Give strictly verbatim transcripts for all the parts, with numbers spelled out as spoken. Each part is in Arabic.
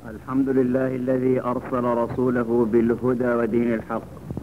الحمد لله الذي أرسل رسوله بالهدى ودين الحق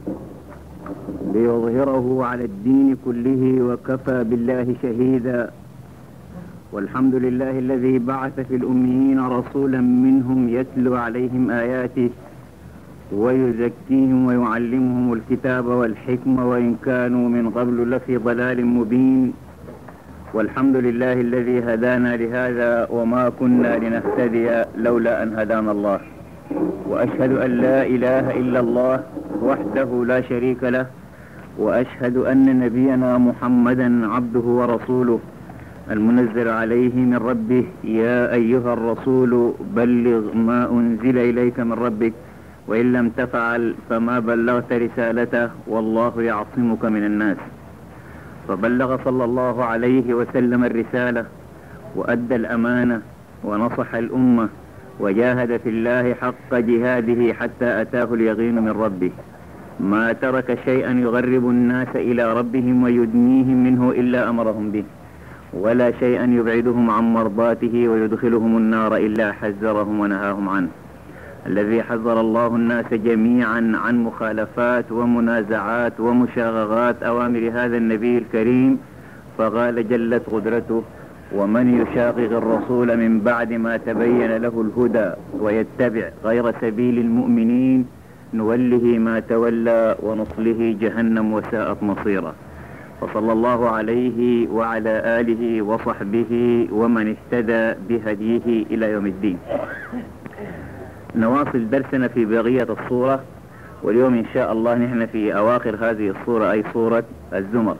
ليظهره على الدين كله وكفى بالله شهيدا. والحمد لله الذي بعث في الأميين رسولا منهم يتلو عليهم آياته ويزكيهم ويعلمهم الكتاب والحكمة وإن كانوا من قبل لفي ضلال مبين. والحمد لله الذي هدانا لهذا وما كنا لنهتدي لولا أن هدانا الله. وأشهد أن لا إله إلا الله وحده لا شريك له، وأشهد أن نبينا محمدا عبده ورسوله المنزل عليه من ربه: يا أيها الرسول بلغ ما أنزل إليك من ربك وإن لم تفعل فما بلغت رسالته والله يعصمك من الناس. فبلغ صلى الله عليه وسلم الرسالة وأدى الأمانة ونصح الأمة وجاهد في الله حق جهاده حتى أتاه اليقين من ربه. ما ترك شيئا يغرب الناس إلى ربهم ويدنيهم منه إلا أمرهم به، ولا شيئا يبعدهم عن مرضاته ويدخلهم النار إلا حذرهم ونهاهم عنه. الذي حذر الله الناس جميعا عن مخالفات ومنازعات ومشاغغات أوامر هذا النبي الكريم، فقال جلت قدرته: ومن يشاقق الرسول من بعد ما تبين له الهدى ويتبع غير سبيل المؤمنين نوله ما تولى ونصله جهنم وساءت مصيرا. فصلى الله عليه وعلى آله وصحبه ومن اهتدى بهديه إلى يوم الدين. نواصل درسنا في بقية الصورة، واليوم إن شاء الله نحن في أواخر هذه الصورة، أي صورة الزمر،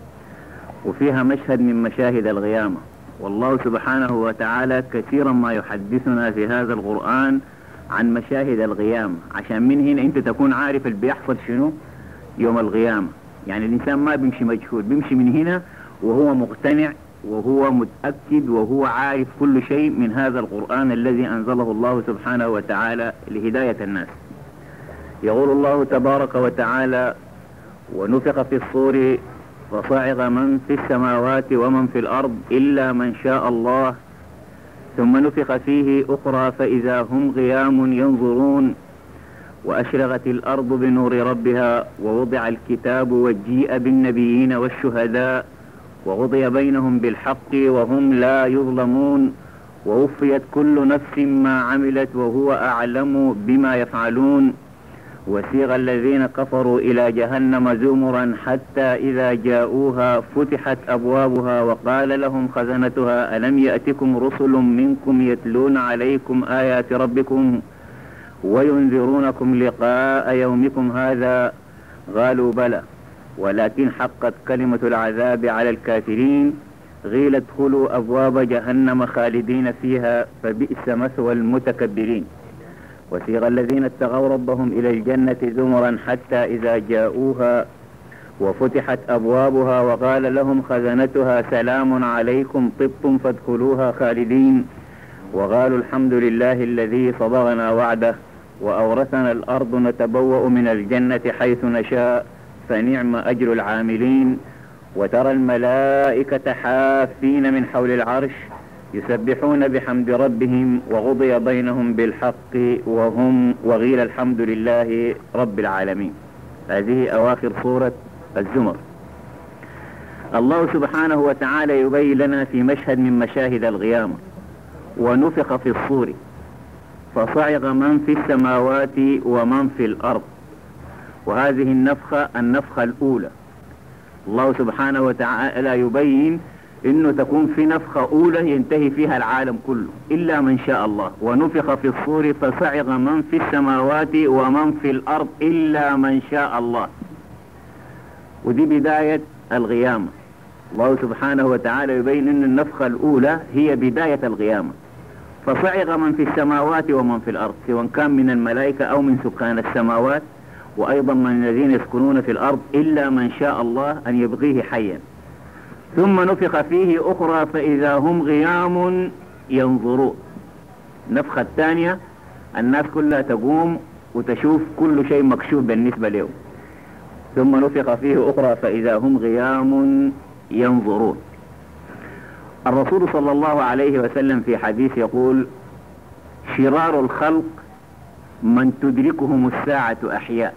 وفيها مشهد من مشاهد القيامة. والله سبحانه وتعالى كثيرا ما يحدثنا في هذا القرآن عن مشاهد القيامة، عشان من هنا أنت تكون عارف اللي بيحصل شنو يوم القيامة. يعني الإنسان ما بيمشي مجهول، بيمشي من هنا وهو مقتنع وهو متأكد وهو عارف كل شيء من هذا القرآن الذي أنزله الله سبحانه وتعالى لهداية الناس. يقول الله تبارك وتعالى: ونفخ في الصور فصعق من في السماوات ومن في الأرض إلا من شاء الله ثم نفخ فيه أخرى فإذا هم قيام ينظرون وأشرقت الأرض بنور ربها ووضع الكتاب وجيء بالنبيين والشهداء وقضي بينهم بالحق وهم لا يظلمون ووفيت كل نفس ما عملت وهو أعلم بما يفعلون. وسيغ الذين كفروا إلى جهنم زمرا حتى إذا جاءوها فتحت أبوابها وقال لهم خزنتها ألم يأتكم رسل منكم يتلون عليكم آيات ربكم وينذرونكم لقاء يومكم هذا قالوا بلى ولكن حقت كلمة العذاب على الكافرين قيل ادخلوا أبواب جهنم خالدين فيها فبئس مثوى المتكبرين. وسيغ الذين اتقوا ربهم إلى الجنة زمرا حتى إذا جاءوها وفتحت أبوابها وقال لهم خزنتها سلام عليكم طبتم فادخلوها خالدين وقالوا الحمد لله الذي صبغنا وعده وأورثنا الأرض نتبوأ من الجنة حيث نشاء فنعم أجر العاملين. وترى الملائكة حافين من حول العرش يسبحون بحمد ربهم وقضي بينهم بالحق وهم وقيل الحمد لله رب العالمين. هذه أواخر سورة الزمر. الله سبحانه وتعالى يبين لنا في مشهد من مشاهد القيامة: ونفخ في الصور فصعق من في السماوات ومن في الأرض. وهذه النفخة النفخة الأولى. الله سبحانه وتعالى يبين إنه تكون في نفخة أولى ينتهي فيها العالم كله إلا من شاء الله. ونفخ في الصور فصعق من في السماوات ومن في الأرض إلا من شاء الله. ودي بداية القيامة. الله سبحانه وتعالى يبين إن النفخة الأولى هي بداية القيامة. فصعق من في السماوات ومن في الأرض، سواء كان من الملائكة أو من سكان السماوات وأيضا من الذين يسكنون في الأرض إلا من شاء الله أن يبقيه حيا. ثم نفخ فيه أخرى فإذا هم قيام ينظرون. النفخة الثانية الناس كلها تقوم وتشوف كل شيء مكشوف بالنسبة لهم. ثم نفخ فيه أخرى فإذا هم قيام ينظرون. الرسول صلى الله عليه وسلم في حديث يقول: شرار الخلق من تدركهم الساعة أحياء،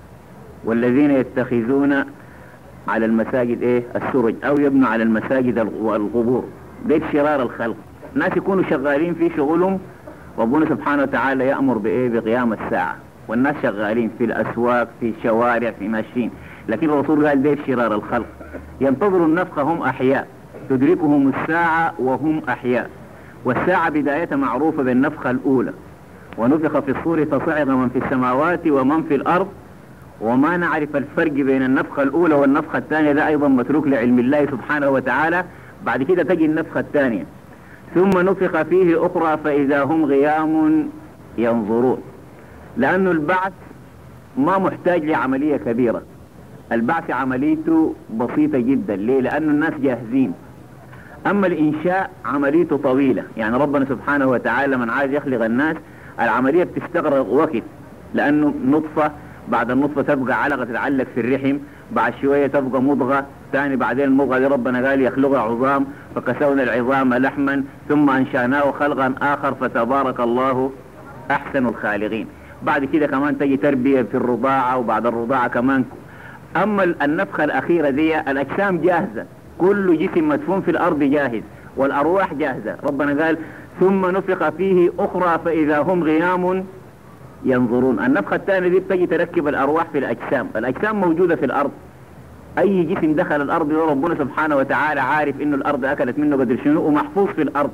والذين يتخذون على المساجد ايه السرج او يبنوا على المساجد القبور. ده شرار الخلق، الناس يكونوا شغالين في شغلهم، ربنا سبحانه وتعالى يأمر بايه بقيام الساعة، والناس شغالين في الاسواق في الشوارع في ماشيين، لكن الرسول قال ده شرار الخلق ينتظروا النفخة هم احياء، تدركهم الساعة وهم احياء. والساعة بدايتها معروفة بالنفخة الاولى، ونفخ في الصور فصعق من في السماوات ومن في الارض، وما نعرف الفرق بين النفخة الأولى والنفخة الثانية، ده أيضا متروك لعلم الله سبحانه وتعالى. بعد كده تجي النفخة الثانية، ثم نفخ فيه أخرى فإذا هم غيام ينظرون. لأن البعث ما محتاج لعملية كبيرة، البعث عمليته بسيطة جدا. ليه؟ لأن الناس جاهزين. أما الإنشاء عمليته طويلة، يعني ربنا سبحانه وتعالى من عايز يخلق الناس العملية بتستغرق وقت، لأنه نطفة، بعد النطفة تبقى علقة تتعلق في الرحم، بعد شوية تبقى مضغة ثاني، بعدين المضغة دي ربنا قال يخلقها عظام، فكسونا العظام لحما ثم أنشأناه خلقا آخر فتبارك الله أحسن الخالقين. بعد كده كمان تجي تربية في الرضاعة، وبعد الرضاعة كمان. أما النفخة الأخيرة دي الأجسام جاهزة، كل جسم مدفون في الأرض جاهز، والأرواح جاهزة. ربنا قال ثم نفخ فيه أخرى فإذا هم غيام ينظرون. النفخة الثانية دي بتجي تركب الأرواح في الأجسام، الأجسام موجودة في الأرض، أي جسم دخل الأرض ربنا سبحانه وتعالى عارف إنه الأرض أكلت منه قدر شنو ومحفوظ في الأرض،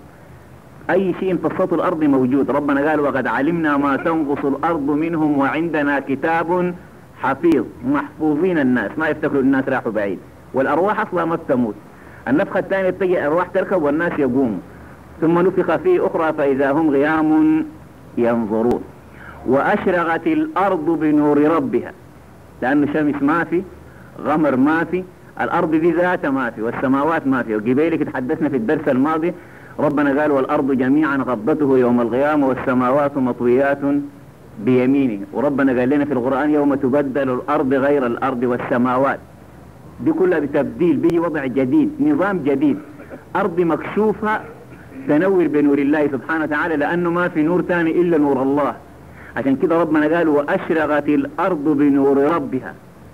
أي شيء في سطح الأرض موجود. ربنا قال وقد علمنا ما تنقص الأرض منهم وعندنا كتاب حفيظ. محفوظين الناس، ما يفتكروا الناس راحوا بعيد، والأرواح أصلا ما بتموت. النفخة الثانية بتجي الأرواح تركب والناس يقوموا، ثم نفخ فيه أخرى فإذا هم غيام ينظرون. وأشرقت الأرض بنور ربها، لأنه شمس ما في، غمر ما في، الأرض دي ذاتها ما في، والسماوات ما في. وقبيلك تحدثنا في الدرس الماضي ربنا قال والأرض جميعا قبضته يوم القيامة والسماوات مطويات بيمينه. وربنا قال لنا في القرآن يوم تبدل الأرض غير الأرض والسماوات، دي كلها بتبديل، بيجي وضع جديد، نظام جديد، أرض مكشوفة تنور بنور الله سبحانه وتعالى، لأنه ما في نور ثاني إلا نور الله. عشان كده ربنا قال وأشرقت الأرض بنور ربها.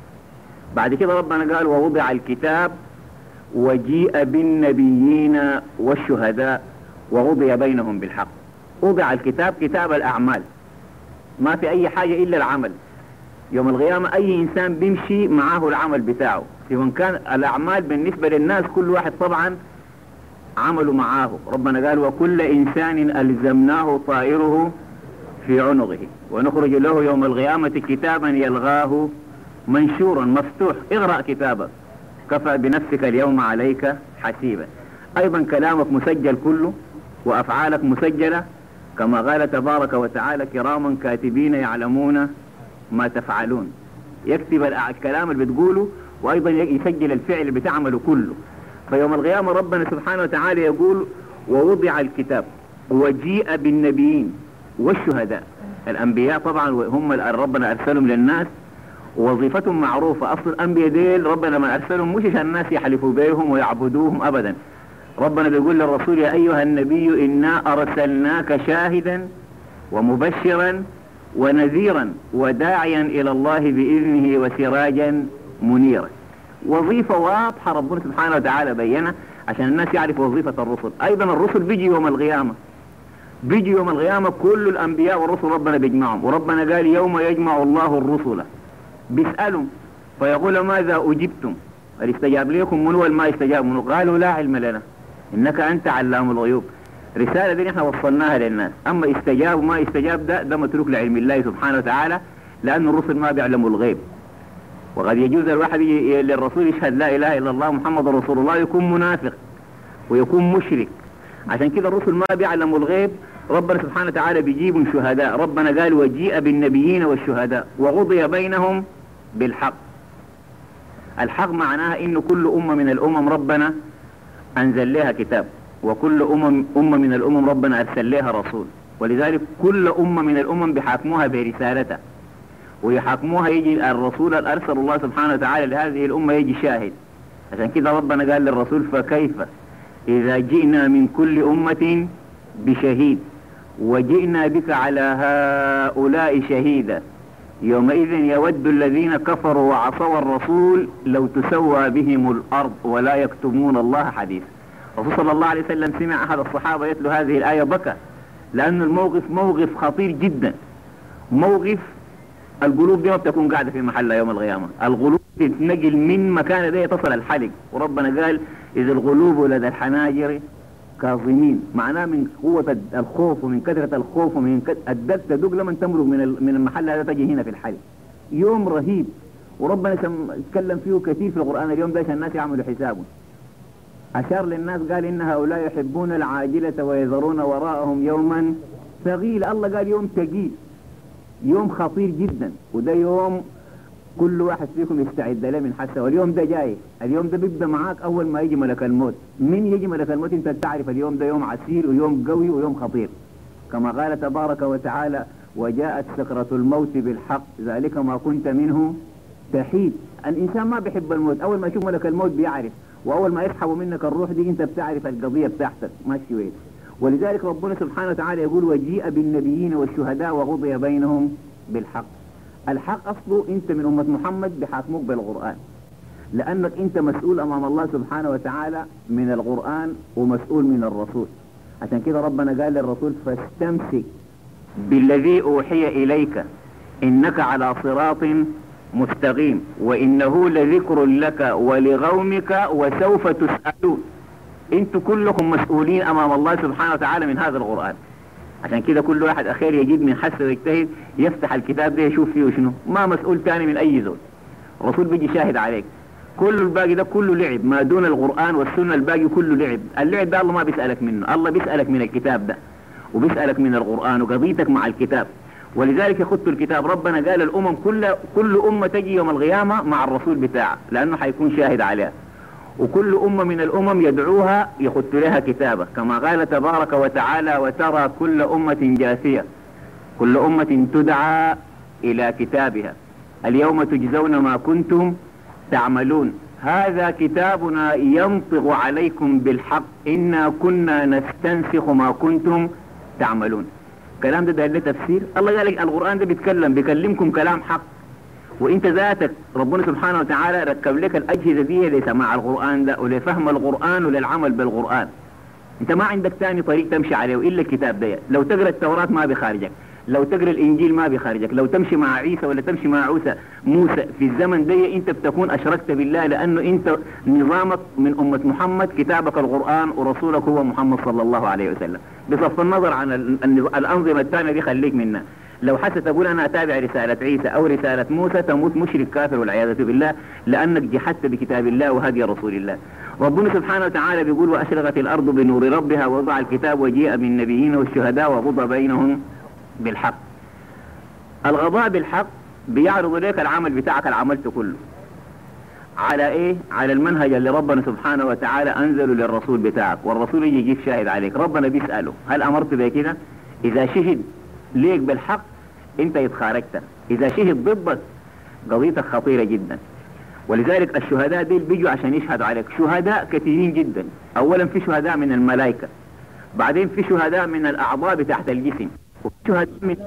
بعد كده ربنا قال ووضع الكتاب وجيء بالنبيين والشهداء ووضع بينهم بالحق. وضع الكتاب كتاب الأعمال، ما في أي حاجة إلا العمل. يوم القيامة أي إنسان بيمشي معاه العمل بتاعه، سواء كان الأعمال بالنسبة للناس كل واحد طبعا عمله معاه. ربنا قال وكل إنسان ألزمناه طائره في عنقه ونخرج له يوم القيامة كتابا يلغاه منشورا مفتوح، اقرأ كتابك كفى بنفسك اليوم عليك حسيبا. أيضا كلامك مسجل كله، وأفعالك مسجلة، كما قال تبارك وتعالى كراما كاتبين يعلمون ما تفعلون. يكتب الكلام اللي بتقوله، وأيضا يسجل الفعل اللي بتعمله كله. فيوم القيامة ربنا سبحانه وتعالى يقول ووضع الكتاب وجيء بالنبيين والشهداء. الأنبياء طبعا هم ربنا أرسلهم للناس، ووظيفتهم معروفة. أصل الأنبياء ديل ربنا ما أرسلهم مش عشان الناس يحلفوا بيهم ويعبدوهم أبدا. ربنا بيقول للرسول يا أيها النبي إنا أرسلناك شاهدا ومبشرا ونذيرا وداعيا إلى الله بإذنه وسراجا منيرا. وظيفة واضحة ربنا سبحانه وتعالى بينها عشان الناس يعرفوا وظيفة الرسل. أيضا الرسل بيجي يوم القيامة، بيجي يوم القيامة كل الأنبياء والرسل ربنا بيجمعهم. وربنا قال يوم يجمع الله الرسل، بيسألهم فيقول ماذا أجبتم؟ هل استجاب لكم من هو ما استجاب منه؟ قالوا لا علم لنا إنك أنت علام الغيوب. رسالة دي نحن وصلناها للناس. أما استجاب وما استجاب ده ده متروك لعلم الله سبحانه وتعالى، لأن الرسل ما بيعلموا الغيب. وقد يجوز الواحد للرسول يشهد لا إله إلا الله محمد رسول الله يكون منافق ويكون مشرك. عشان كده الرسل ما بيعلموا الغيب، ربنا سبحانه وتعالى بيجيبهم شهداء. ربنا قال وجيء بالنبيين والشهداء وقضي بينهم بالحق. الحق معناها إنه كل أمة من الأمم ربنا أنزل لها كتاب، وكل أمم أمة من الأمم ربنا أرسل لها رسول، ولذلك كل أمة من الأمم بيحاكموها برسالته، ويحاكموها يجي الرسول الأرسل الله سبحانه وتعالى لهذه الأمة يجي شاهد. عشان كده ربنا قال للرسول فكيف إذا جئنا من كل أمة بشهيد وجئنا بك على هؤلاء شهيدا يومئذ يود الذين كفروا وعصوا الرسول لو تسوى بهم الأرض ولا يكتمون الله حديثا. الرسول صلى الله عليه وسلم سمع أحد الصحابة يتلو هذه الآية بكى، لأن الموقف موقف خطير جدا. موقف القلوب دي ما بتكون قاعدة في محلها يوم القيامة، القلوب تتنقل من مكان ده تصل الحلق، وربنا قال إذ القلوب لدى الحناجر كاظمين، معناه من قوة الخوف ومن كثرة الخوف ومن الدق تدق لما تمرق من من المحل هذا تجي هنا في الحلق. يوم رهيب، وربنا تكلم فيه كثير في القرآن اليوم ده عشان الناس يعملوا حسابه. أشار للناس قال إن هؤلاء يحبون العاجلة ويذرون وراءهم يوما ثقيلا. الله قال يوم ثقيل، يوم خطير جدا، وده يوم كل واحد فيكم يستعد له من حسه. واليوم ده جاي، اليوم ده بيبدا معاك اول ما يجي ملك الموت. من يجي ملك الموت انت تعرف اليوم ده يوم عسير ويوم قوي ويوم خطير، كما قال تبارك وتعالى وجاءت سكرة الموت بالحق ذلك ما كنت منه تحيد. الانسان ما بيحب الموت، اول ما يشوف ملك الموت بيعرف، واول ما يسحبوا منك الروح دي انت بتعرف القضيه بتاعتك ماشي وين. ولذلك ربنا سبحانه وتعالى يقول وجيء بالنبيين والشهداء وقضي بينهم بالحق. الحق أصله أنت من أمة محمد بحاكموك بالقرآن، لأنك أنت مسؤول أمام الله سبحانه وتعالى من القرآن ومسؤول من الرسول. عشان كده ربنا قال للرسول فاستمسك بالذي أوحي إليك إنك على صراط مستقيم وإنه لذكر لك ولقومك وسوف تسألون. أنتم كلكم مسؤولين أمام الله سبحانه وتعالى من هذا القرآن. عشان كده كل واحد أخير يجيب من حسه ويجتهد يفتح الكتاب ده يشوف فيه شنو، ما مسؤول تاني من أي زول. الرسول بيجي شاهد عليك. كل الباقي ده كله لعب، ما دون القرآن والسنة الباقي كله لعب. اللعب ده الله ما بيسألك منه، الله بيسألك من الكتاب ده وبيسألك من القرآن وقضيتك مع الكتاب. ولذلك يخط الكتاب. ربنا قال الأمم كل كل أمة تجي يوم القيامة مع الرسول بتاعه لأنه حيكون شاهد عليها، وكل أمة من الأمم يدعوها يخط لها كتابة، كما قال تبارك وتعالى وترى كل أمة جاثية كل أمة تدعى إلى كتابها اليوم تجزون ما كنتم تعملون هذا كتابنا ينطق عليكم بالحق إنا كنا نستنسخ ما كنتم تعملون. كلام ده ده له تفسير. الله قال لك القرآن ده بيتكلم بيكلمكم كلام حق، وانت ذاتك ربنا سبحانه وتعالى ركب لك الاجهزه دي لسماع القران ده ولفهم القران وللعمل بالقران. انت ما عندك ثاني طريق تمشي عليه الا الكتاب ده. لو تقرا التوراه ما بيخارجك، لو تقرا الانجيل ما بيخارجك، لو تمشي مع عيسى ولا تمشي مع عوسى موسى في الزمن ده انت بتكون اشركت بالله، لانه انت نظامك من امه محمد كتابك القران ورسولك هو محمد صلى الله عليه وسلم. بصرف النظر عن الانظمه الثانيه دي خليك منها. لو حتى تقول أنا أتابع رسالة عيسى أو رسالة موسى تموت مشرك كافر والعياذ بالله، لأنك جحدت بكتاب الله وهدي رسول الله. ربنا سبحانه وتعالى بيقول وأشرقت الأرض بنور ربها ووضع الكتاب وجيء بالنبيين والشهداء وقضى بينهم بالحق. القضاء بالحق بيعرض لك العمل بتاعك اللي عملته كله على إيه؟ على المنهج اللي ربنا سبحانه وتعالى أنزله للرسول بتاعك، والرسول يجي يجيب شاهد عليك. ربنا بيسأله هل أمرت بكده؟ إذا شهد ليك بالحق انت يتخارجت، اذا شهد ضدك قضيتك خطيرة جدا. ولذلك الشهداء دي بيجوا عشان يشهدوا عليك. شهداء كثيرين جدا. اولا في شهداء من الملائكة، بعدين في شهداء من الاعضاء بتاعت الجسم، وفي شهداء من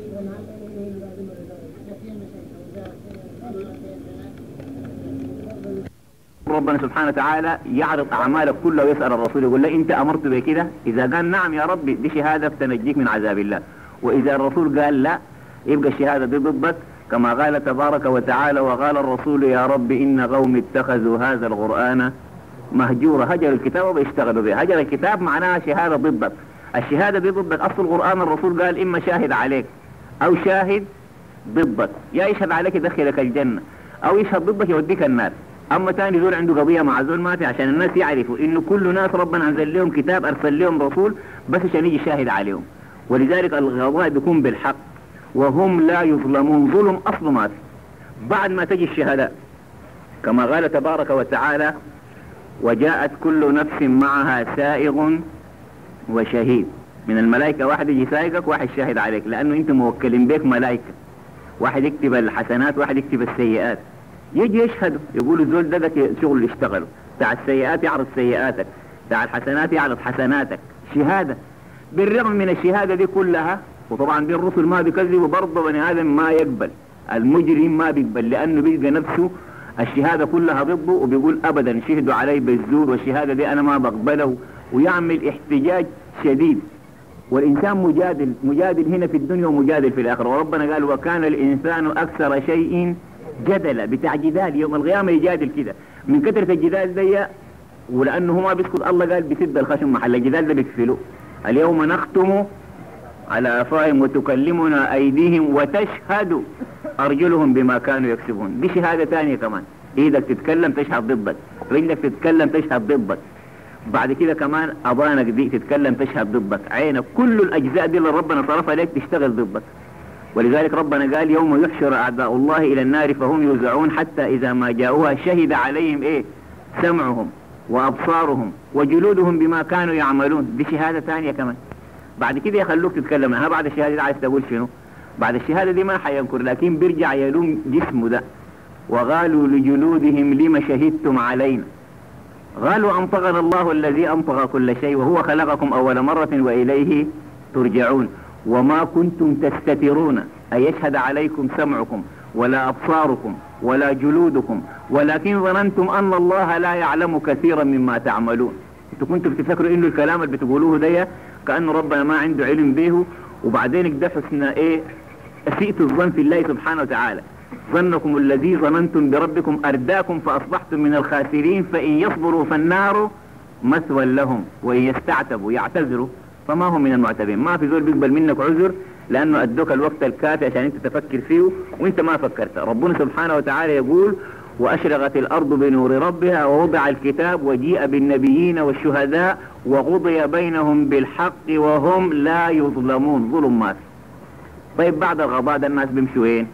ربنا سبحانه وتعالى يعرض اعمالك كلها ويسأل الرسول يقول له انت امرت بكده؟ اذا قال نعم يا ربي دي شهادة تنجيك من عذاب الله، وإذا الرسول قال لا يبقى الشهادة دي ضدك، كما قال تبارك وتعالى وقال الرسول يا رب إن قوم اتخذوا هذا القرآن مهجورا. هجر الكتاب وبيشتغلوا به. هجر الكتاب معناها شهادة ضدك. الشهادة دي ضدك. أصل القرآن الرسول قال إما شاهد عليك أو شاهد ضدك، يا يشهد عليك يدخلك الجنة أو يشهد ضدك يوديك النار. أما تاني زول عنده قضية مع زول ماتي عشان الناس يعرفوا إنه كل ناس ربنا أنزل لهم كتاب أرسل لهم رسول بس عشان يجي شاهد عليهم. ولذلك القضاء بيكون بالحق وهم لا يظلمون. ظلم أصله ما في. بعد ما تجي الشهادة كما قال تبارك وتعالى وجاءت كل نفس معها سائغ وشهيد. من الملائكة واحد يجي سائقك واحد شاهد عليك، لأنه أنت موكلين بك ملائكة، واحد يكتب الحسنات واحد يكتب السيئات. يجي يشهدوا يقولوا الزول ده ده شغل اللي اشتغلوا، بتاع السيئات يعرض سيئاتك، بتاع الحسنات يعرض حسناتك. شهادة بالرغم من الشهادة دي كلها، وطبعا دي الرسل ما بيكذبوا، برضه بني آدم ما يقبل، المجرم ما بيقبل، لأنه بيلقى نفسه الشهادة كلها ضده وبيقول أبدا شهدوا علي بالزور والشهادة دي أنا ما بقبله، ويعمل احتجاج شديد. والإنسان مجادل، مجادل هنا في الدنيا ومجادل في الآخرة، وربنا قال وكان الإنسان أكثر شيء جدلا، بتاع جدال يوم القيامة يجادل كده من كثرة الجدال دي، ولأنه ما بيسكت الله قال بسد الخشم محل الجدال ده بيكفلوه. اليوم نختم على أفواههم وتكلمنا أيديهم وتشهد أرجلهم بما كانوا يكسبون. دي شهادة ثانية كمان، إيدك تتكلم تشهد ضدك، رجلك تتكلم تشهد ضدك، بعد كده كمان أضانك دي تتكلم تشهد ضدك، عينك، كل الأجزاء دي اللي ربنا صرفها لك تشتغل ضدك. ولذلك ربنا قال يوم يحشر أعداء الله إلى النار فهم يوزعون حتى إذا ما جاءوها شهد عليهم إيه؟ سمعهم وأبصارهم وجلودهم بما كانوا يعملون. دي شهادة ثانية كمان. بعد كده يخلوك تتكلم. أنا بعد الشهادة دي عايز تقول شنو؟ بعد الشهادة دي ما حينكر، لكن بيرجع يلوم جسمه ده. وقالوا لجلودهم لما شهدتم علينا قالوا أنطقنا الله الذي أنطق كل شيء وهو خلقكم أول مرة وإليه ترجعون وما كنتم تستترون أن يشهد عليكم سمعكم ولا أبصاركم ولا جلودكم ولكن ظننتم أن الله لا يعلم كثيرا مما تعملون. انتوا كنتوا بتفكروا إنه الكلام اللي بتقولوه ده كأنه ربنا ما عنده علم به، وبعدين ده حسن إيه؟ أسيئة الظن في الله سبحانه وتعالى. ظنكم الذي ظننتم بربكم أرداكم فأصبحتم من الخاسرين فإن يصبروا فالنار مثوى لهم وإن يستعتبوا يعتذروا فما هم من المعتبين. ما في زول بيقبل منك عذر لأنه أدوك الوقت الكافي عشان أنت تفكر فيه وأنت ما فكرت. ربنا سبحانه وتعالى يقول وأشرقت الأرض بنور ربها ووضع الكتاب وجيء بالنبيين والشهداء وقضي بينهم بالحق وهم لا يظلمون. ظلم ما في. طيب بعد الغضاء ده الناس بيمشوا وين؟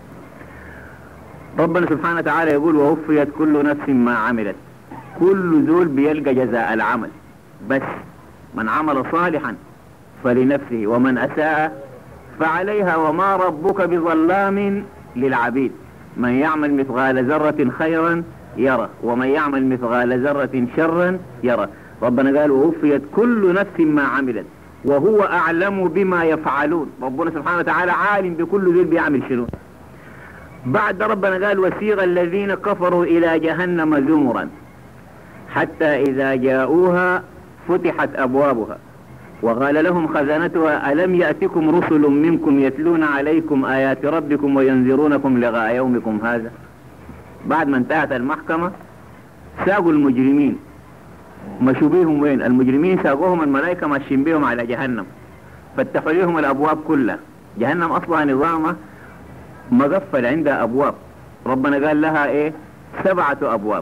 ربنا سبحانه وتعالى يقول ووفيت كل نفس ما عملت. كل ذول بيلقى جزاء العمل، بس من عمل صالحا فلنفسه ومن أساء فعليها وما ربك بظلام للعبيد. من يعمل مثقال ذرة خيرا يرى ومن يعمل مثقال ذرة شرا يرى. ربنا قال ووفيت كل نفس ما عملت وهو أعلم بما يفعلون. ربنا سبحانه وتعالى عالم بكل ذول بيعمل شنو. بعد ربنا قال وسيغ الذين كفروا إلى جهنم زمرا حتى إذا جاءوها فتحت أبوابها وقال لهم خزنتها ألم يأتكم رسل منكم يتلون عليكم آيات ربكم وينذرونكم لقاء يومكم هذا. بعد ما انتهت المحكمة ساقوا المجرمين، مشوا بيهم وين؟ المجرمين ساقوهم الملائكة ماشيين بيهم على جهنم، فتحوا لهم الأبواب كلها. جهنم أصلها نظامها مقفل عندها أبواب. ربنا قال لها إيه؟ سبعة أبواب،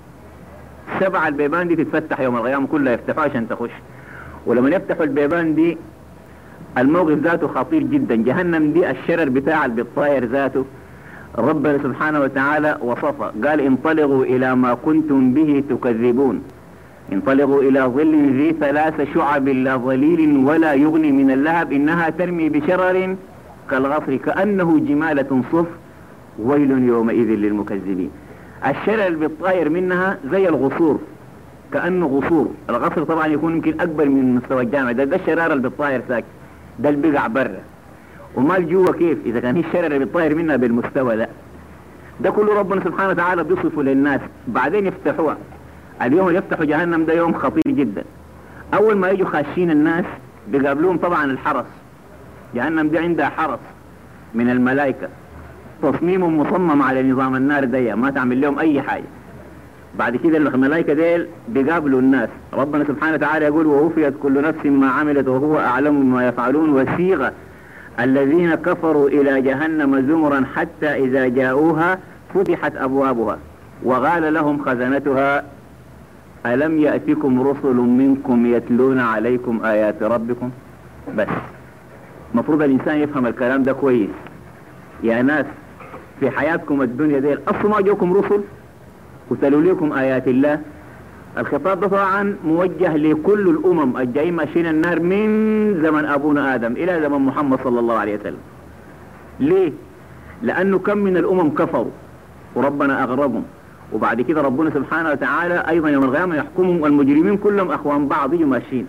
سبعة البيبان دي تتفتح يوم القيامة كلها يفتحوا عشان تخش. ولما يفتحوا البيبان دي الموقف ذاته خطير جدا. جهنم دي الشرر بتاع البطاير ذاته ربنا سبحانه وتعالى وصفه قال انطلقوا إلى ما كنتم به تكذبون انطلقوا إلى ظل ذي ثلاث شعب لا ظليل ولا يغني من اللهب إنها ترمي بشرر كالغصر كأنه جمالة صفر ويل يومئذ للمكذبين. الشرر اللي بيطاير منها زي الغصور، كأنه غصور. الغصر طبعا يكون يمكن أكبر من مستوى الجامع. ده, ده الشرار اللي بيطاير ساكت، ده اللي بيقع برا. وما الجوة كيف إذا كان هي الشرر اللي بيطاير منها بالمستوى ده. ده كله ربنا سبحانه وتعالى بيصفه للناس. بعدين يفتحوها. اليوم يفتحوا جهنم ده يوم خطير جدا. أول ما يجوا خاشين الناس بيقابلوهم طبعا الحرس. جهنم دي عندها حرس من الملائكة تصميم مصمم على نظام النار دي ما تعمل لهم أي حاجة. بعد كده الملائكة ديل بيقابلوا الناس. ربنا سبحانه وتعالى يقول ووفيت كل نفس ما عملت وهو أعلم بما يفعلون وسيغ الذين كفروا إلى جهنم زمرا حتى إذا جاءوها فتحت أبوابها وقال لهم خزنتها ألم يأتكم رسل منكم يتلون عليكم آيات ربكم. بس مفروض الإنسان يفهم الكلام ده كويس. يا ناس في حياتكم الدنيا دي أصلا ما جوكم رسل وتلوا لكم آيات الله. الخطاب ده طبعا موجه لكل الأمم الجايين ماشيين النار من زمن أبونا آدم إلى زمن محمد صلى الله عليه وسلم. ليه؟ لأنه كم من الأمم كفروا وربنا أغرقهم، وبعد كده ربنا سبحانه وتعالى أيضا يوم القيامة يحكمهم والمجرمين كلهم أخوان بعض يجوا ماشيين.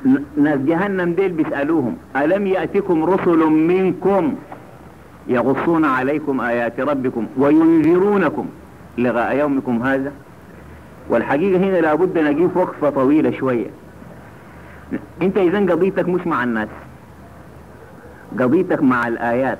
ناس جهنم ديل بيسألوهم ألم يأتكم رسل منكم يغصون عليكم آيات ربكم وينذرونكم لغاء يومكم هذا. والحقيقة هنا لابد نجيب وقفة طويلة شوية. انت اذا قضيتك مش مع الناس، قضيتك مع الآيات.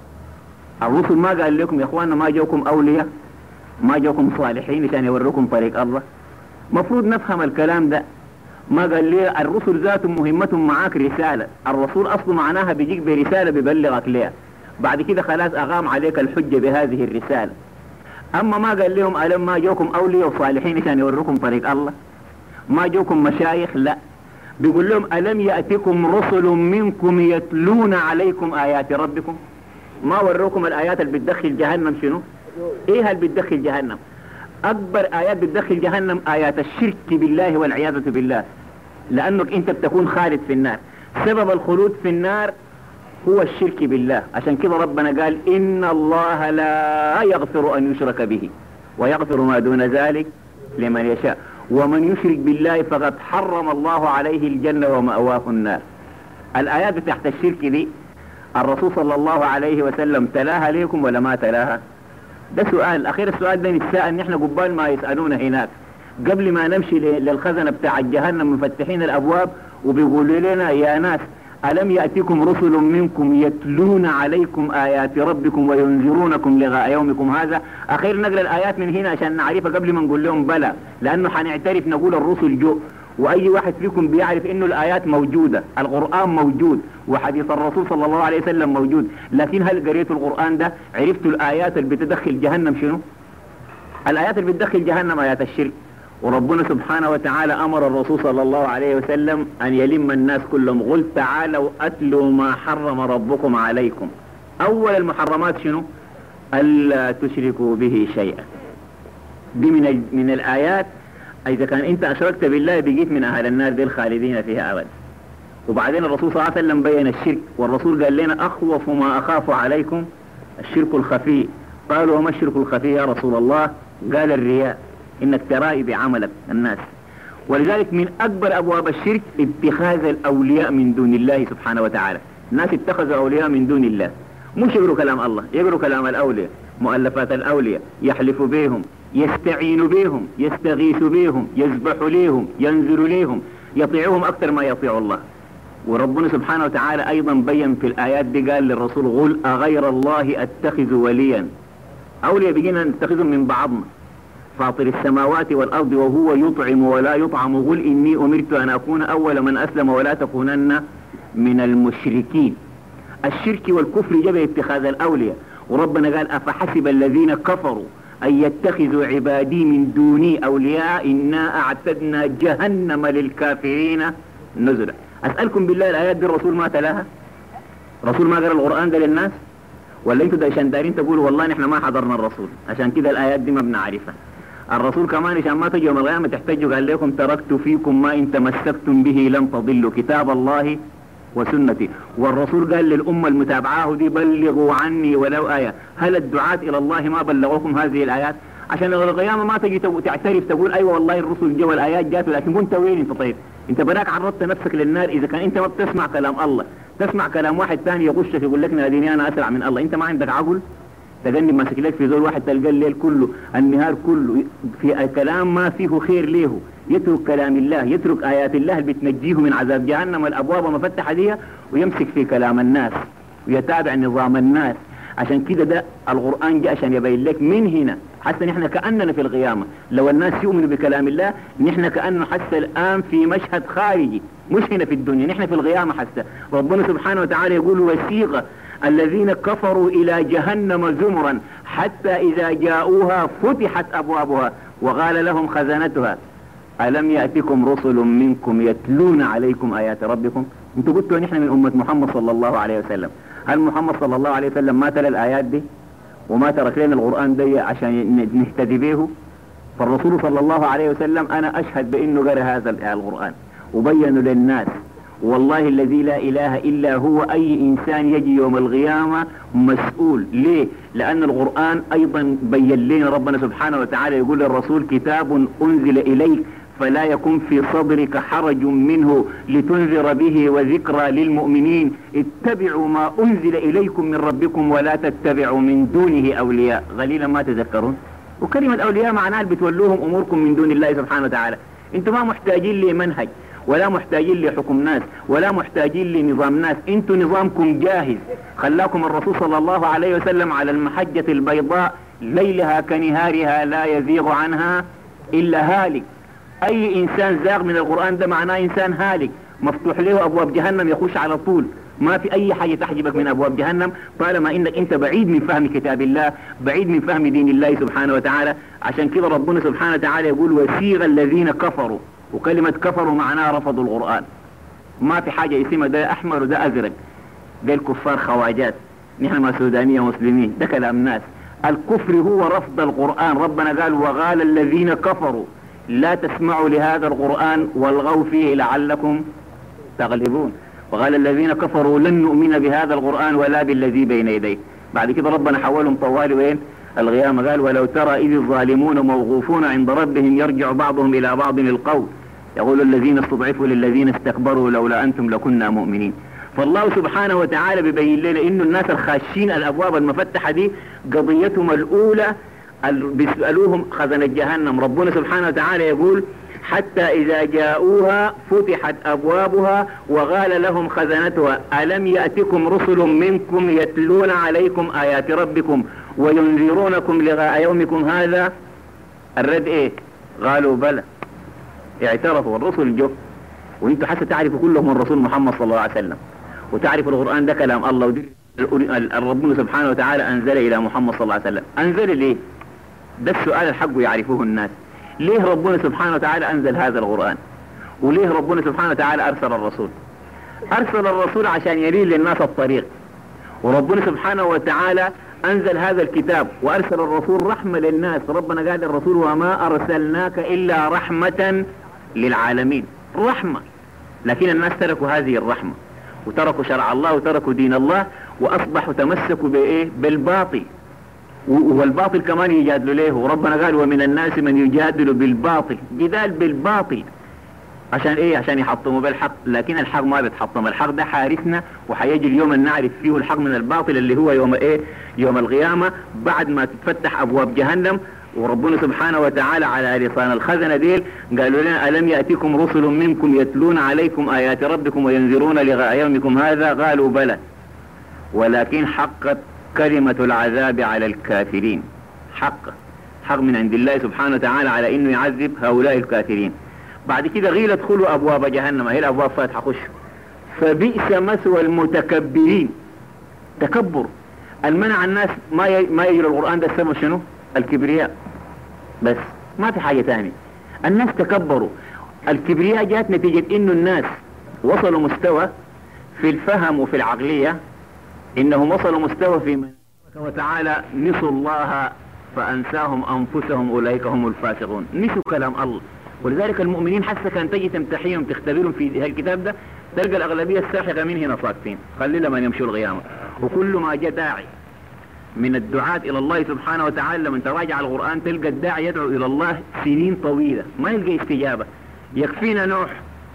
الرسل ما قال لكم يا اخوانا ما جوكم أولياء، ما جوكم صالحين عشان يوروكم طريق الله؟ مفروض نفهم الكلام ده. ما قال لي الرسل ذاتهم مهمتهم معاك رسالة، الرسول أصله معناها بيجيك برسالة بيبلغك ليها، بعد كده خلاص أقام عليك الحجة بهذه الرسالة. أما ما قال لهم ألم ما جوكم أولياء وصالحين عشان يوروكم طريق الله؟ ما جوكم مشايخ؟ لا، بيقول لهم ألم يأتكم رسل منكم يتلون عليكم آيات ربكم؟ ما وروكم الآيات اللي بتدخل جهنم شنو؟ إيه اللي بتدخل جهنم؟ أكبر آيات بتدخل جهنم آيات الشرك بالله والعياذة بالله، لأنك أنت بتكون خالد في النار. سبب الخلود في النار هو الشرك بالله، عشان كده ربنا قال إن الله لا يغفر أن يشرك به ويغفر ما دون ذلك لمن يشاء ومن يشرك بالله فقد حرم الله عليه الجنة ومأواه النار. الآيات تحت الشرك دي الرسول صلى الله عليه وسلم تلاها ليكم ولا ما تلاها؟ ده سؤال. أخير السؤال ده نتساءل نحن قبال ما يسألونا هناك، قبل ما نمشي للخزنة بتاع جهنم مفتحين الأبواب وبيقولوا لنا يا ناس ألم يأتكم رسل منكم يتلون عليكم آيات ربكم وينذرونكم لغاء يومكم هذا. أخير نقرأ الآيات من هنا عشان نعرفها قبل ما نقول لهم بلى، لأنه حنعترف نقول الرسل جو، وأي واحد فيكم بيعرف إنه الآيات موجودة، القرآن موجود وحديث الرسول صلى الله عليه وسلم موجود، لكن هل قريتوا القرآن ده؟ عرفتوا الآيات اللي بتدخل جهنم شنو؟ الآيات اللي بتدخل جهنم آيات الشرك. وربنا سبحانه وتعالى أمر الرسول صلى الله عليه وسلم أن يلم الناس كلهم، قل تعالوا أتلوا ما حرم ربكم عليكم. أول المحرمات شنو؟ ألا تشركوا به شيئا. دي من, من الآيات. إذا كان أنت أشركت بالله بقيت من أهل النار دي الخالدين فيها أبدا. وبعدين الرسول صلى الله عليه وسلم بين الشرك، والرسول قال لنا أخوف ما أخاف عليكم الشرك الخفي. قالوا وما الشرك الخفي يا رسول الله؟ قال الرياء، إنك ترائي بعملك الناس. ولذلك من أكبر أبواب الشرك اتخاذ الأولياء من دون الله سبحانه وتعالى. الناس اتخذوا أولياء من دون الله، مش يقروا كلام الله، يقروا كلام الأولياء، مؤلفات الأولياء، يحلفوا بهم، يستعينوا بهم، يستغيثوا بهم، يذبحوا ليهم، ينذروا ليهم، يطيعوهم أكثر ما يطيعوا الله. وربنا سبحانه وتعالى أيضا بين في الآيات دي قال للرسول قل أغير الله أتخذ وليا. أولياء بقينا نتخذهم من بعضنا، فاطر السماوات والأرض وهو يطعم ولا يطعم قل إني أمرت أن أكون أول من أسلم ولا تكونن من المشركين. الشرك والكفر جاب اتخاذ الأولياء. وربنا قال أفحسب الذين كفروا أن يتخذوا عبادي من دوني أولياء إنا أعتدنا جهنم للكافرين نزلا. أسألكم بالله الآيات دي الرسول ما تلاها؟ الرسول ما قرأ القرآن ده للناس؟ ولا انتوا ده عشان دارين تقولوا والله نحن ما حضرنا الرسول عشان كده الآيات دي ما بنعرفها؟ الرسول كمان عشان ما تجوا يوم القيامة تحتاجوا قال لكم تركت فيكم ما إن تمسكتم به لن تضلوا كتاب الله وسنتي. والرسول قال للأمة المتابعاه دي بلغوا عني ولو آية. هل الدعاة إلى الله ما بلغوكم هذه الآيات؟ عشان يوم القيامة ما تجي تعترف تقول أيوة والله الرسل جو الآيات جات، لكن كنت وين انت؟ طيب انت براك عرضت نفسك للنار إذا كان انت ما بتسمع كلام الله، تسمع كلام واحد ثاني يغشك يقول لك ناديني أنا أسرع من الله. انت ما عندك عقل؟ تجنب ماسك لك في زول واحد تلقى الليل كله النهار كله في كلام ما فيه خير له، يترك كلام الله، يترك آيات الله اللي بتنجيه من عذاب جهنم والأبواب مفتحة ديها ويمسك في كلام الناس ويتابع نظام الناس. عشان كده ده القرآن جاء عشان يبين لك من هنا حتى نحن كأننا في القيامة. لو الناس يؤمنوا بكلام الله نحن كأنه حتى الآن في مشهد خارجي مش هنا في الدنيا، نحن في القيامة حتى. ربنا سبحانه وتعالى يقول وسيق الذين كفروا إلى جهنم زمرا حتى إذا جاءوها فتحت أبوابها وقال لهم خزنتها ألم يأتكم رسل منكم يتلون عليكم آيات ربكم؟ انتوا قلتوا نحن من أمة محمد صلى الله عليه وسلم. هل محمد صلى الله عليه وسلم ما تلا الآيات دي وما ترك لنا القرآن دي عشان نهتدي به؟ فالرسول صلى الله عليه وسلم أنا أشهد بأنه قرأ هذا القرآن وبينه للناس. والله الذي لا إله إلا هو أي إنسان يجي يوم القيامة مسؤول. ليه؟ لأن القرآن أيضا بين لنا ربنا سبحانه وتعالى يقول للرسول كتاب أنزل إليك فلا يكن في صدرك حرج منه لتنذر به وذكرى للمؤمنين اتبعوا ما أنزل إليكم من ربكم ولا تتبعوا من دونه أولياء قليلا ما تذكرون. وكلمة أولياء معناها بتولوهم أموركم من دون الله سبحانه وتعالى. انتم ما محتاجين لمنهج ولا محتاجين لحكم ناس ولا محتاجين لنظام ناس، انتم نظامكم جاهز. خلاكم الرسول صلى الله عليه وسلم على المحجة البيضاء ليلها كنهارها لا يزيغ عنها إلا هالك. أي إنسان زاغ من القرآن ده معناه إنسان هالك، مفتوح له أبواب جهنم يخش على طول، ما في أي حاجة تحجبك من أبواب جهنم طالما إنك أنت بعيد من فهم كتاب الله، بعيد من فهم دين الله سبحانه وتعالى. عشان كده ربنا سبحانه وتعالى يقول وسيغ الذين كفروا، وكلمة كفروا معناها رفضوا القرآن. ما في حاجة اسمها ده أحمر وده أزرق، ده الكفار خواجات، نحن ما سودانية مسلمين، ده كلام ناس. الكفر هو رفض القرآن. ربنا قال وقال الذين كفروا لا تسمعوا لهذا القرآن والغوا فيه لعلكم تغلبون. وقال الذين كفروا لن نؤمن بهذا القرآن ولا بالذي بين يديه. بعد كده ربنا حولهم طوال وين القيامة، قال ولو ترى إذ الظالمون موقوفون عند ربهم يرجع بعضهم إلى بعض القول يقول الذين استضعفوا للذين استكبروا لولا أنتم لكنا مؤمنين. فالله سبحانه وتعالى بيبين لنا إنه الناس الخاشين الأبواب المفتحة دي قضيتهم الأولى بيسألوهم خزنة جهنم. ربنا سبحانه وتعالى يقول حتى إذا جاءوها فتحت أبوابها وقال لهم خزنتها ألم يأتكم رسل منكم يتلون عليكم آيات ربكم وينذرونكم لقاء يومكم هذا. الرد إيه؟ قالوا بلى، اعترفوا الرسل جو، وانتوا حتى تعرفوا كلهم الرسول محمد صلى الله عليه وسلم، وتعرفوا القرآن ده كلام الله، ودي ربنا سبحانه وتعالى أنزل إلى محمد صلى الله عليه وسلم. أنزل ليه؟ ده السؤال الحق يعرفوه الناس. ليه ربنا سبحانه وتعالى أنزل هذا القرآن؟ وليه ربنا سبحانه وتعالى أرسل الرسول؟ أرسل الرسول عشان يريد للناس الطريق، وربنا سبحانه وتعالى أنزل هذا الكتاب وأرسل الرسول رحمة للناس. ربنا قال للرسول وما أرسلناك إلا رحمة للعالمين، رحمة. لكن الناس تركوا هذه الرحمة وتركوا شرع الله وتركوا دين الله وأصبحوا تمسكوا بإيه؟ بالباطل، والباطل كمان يجادلوا له. وربنا قال ومن الناس من يجادل بالباطل، جدال بالباطل عشان ايه؟ عشان يحطموا بالحق. لكن الحق ما بيتحطم، الحق ده حارسنا وحيجي اليوم ان نعرف فيه الحق من الباطل اللي هو يوم ايه؟ يوم القيامة بعد ما تتفتح ابواب جهنم. وربنا سبحانه وتعالى على لسان الخزنة ديل قالوا لنا ألم يأتكم رسل منكم يتلون عليكم آيات ربكم وينذرون لقاء يومكم هذا. قالوا بلى ولكن حقت كلمة العذاب على الكافرين. حق حق من عند الله سبحانه وتعالى على انه يعذب هؤلاء الكافرين. بعد كده غيل ادخلوا ابواب جهنم، هي الابواب فاتحة خش. فبئس مثوى المتكبرين. تكبر المنع الناس ما ي... ما يجري القرآن ده السبب شنو؟ الكبرياء بس، ما في حاجة تاني. الناس تكبروا. الكبرياء جات نتيجة انه الناس وصلوا مستوى في الفهم وفي العقلية، انهم وصلوا مستوى في من وتعالى نسوا الله فانساهم انفسهم اولئك هم الفاسقون. نسوا كلام الله. ولذلك المؤمنين حتى كان تجي تمتحيهم تختبرهم في الكتاب ده تلقى الاغلبيه الساحقه من هنا صاكتين، خلي لما يمشوا القيامه. وكل ما جاء داعي من الدعاة الى الله سبحانه وتعالى لما تراجع القران تلقى الداعي يدعو الى الله سنين طويله ما يلقى استجابه. يكفينا نوح.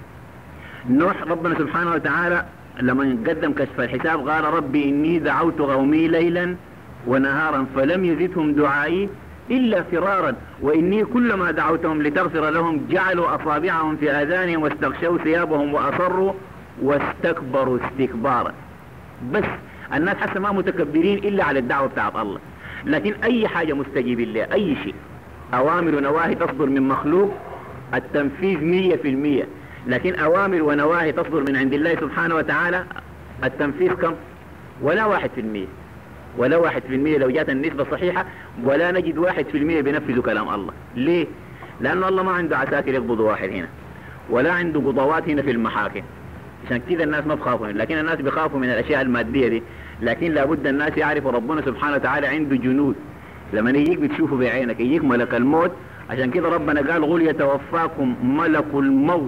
نوح ربنا سبحانه وتعالى لما قدم كشف الحساب قال ربي إني دعوت قومي ليلا ونهارا فلم يزدهم دعائي إلا فرارا وإني كلما دعوتهم لتغفر لهم جعلوا أصابعهم في آذانهم واستغشوا ثيابهم وأصروا واستكبروا استكبارا. بس الناس حتى ما متكبرين إلا على الدعوة بتاعت الله. لكن أي حاجة مستجيب الله، أي شيء أوامر ونواهي تصدر من مخلوق التنفيذ مية في المية، لكن أوامر ونواهي تصدر من عند الله سبحانه وتعالى التنفيذ كم؟ ولا واحد في المية، ولا واحد في المية. لو جات النسبة صحيحة ولا نجد واحد في المية بينفذوا كلام الله. ليه؟ لأن الله ما عنده عساكر يقبضوا واحد هنا ولا عنده قضاوات هنا في المحاكم. عشان كده الناس ما بخافوا، لكن الناس بيخافوا من الأشياء المادية دي. لكن لابد الناس يعرفوا ربنا سبحانه وتعالى عنده جنود. لما يجيك بتشوفه بعينك، يجيك ملك الموت. عشان كده ربنا قال قل يتوفاكم ملك الموت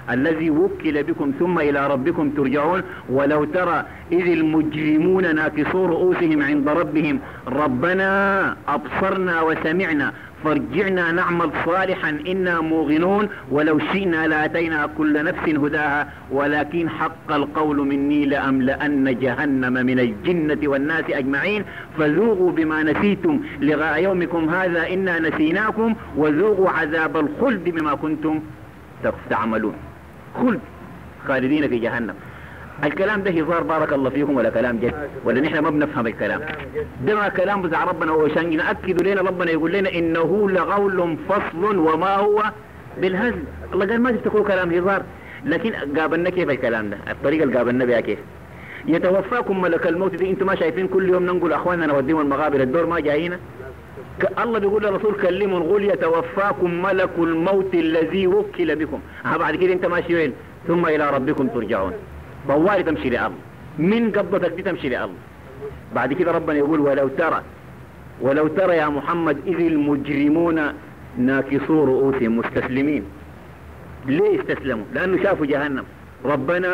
الذي وكل بكم ثم إلى ربكم ترجعون. ولو ترى إذ المجرمون ناكسو رؤوسهم عند ربهم ربنا أبصرنا وسمعنا فارجعنا نعمل صالحا إنا موقنون ولو شئنا لأتينا كل نفس هداها ولكن حق القول مني لأملأن جهنم من الجنة والناس أجمعين فذوقوا بما نسيتم لقاء يومكم هذا إنا نسيناكم وذوقوا عذاب الخلد بما كنتم تعملون. خلد خالدين في جهنم. الكلام ده هزار بارك الله فيكم ولا كلام جد ولا نحن ما بنفهم الكلام ده؟ ما كلام بتاع ربنا وشان نأكد لنا ربنا يقول لنا إنه لقول فصل وما هو بالهزل. الله قال ما تفتكروا كلام هزار، لكن قابلنا كيف الكلام ده؟ الطريقة اللي قابلنا بها كيف؟ يتوفاكم ملك الموت دي انتم ما شايفين كل يوم ننقل اخواننا نوديهم المقابر الدور ما جايينا؟ الله بيقول للرسول كلموا نقول يتوفاكم ملك الموت الذي وكل بكم. ها بعد كده انت ماشي وين؟ ثم الى ربكم ترجعون. طوالي تمشي لله، من قبضتك دي تمشي لله. بعد كده ربنا يقول ولو ترى ولو ترى يا محمد إذ المجرمون ناكسوا رؤوسهم مستسلمين. ليه استسلموا؟ لأنه شافوا جهنم. ربنا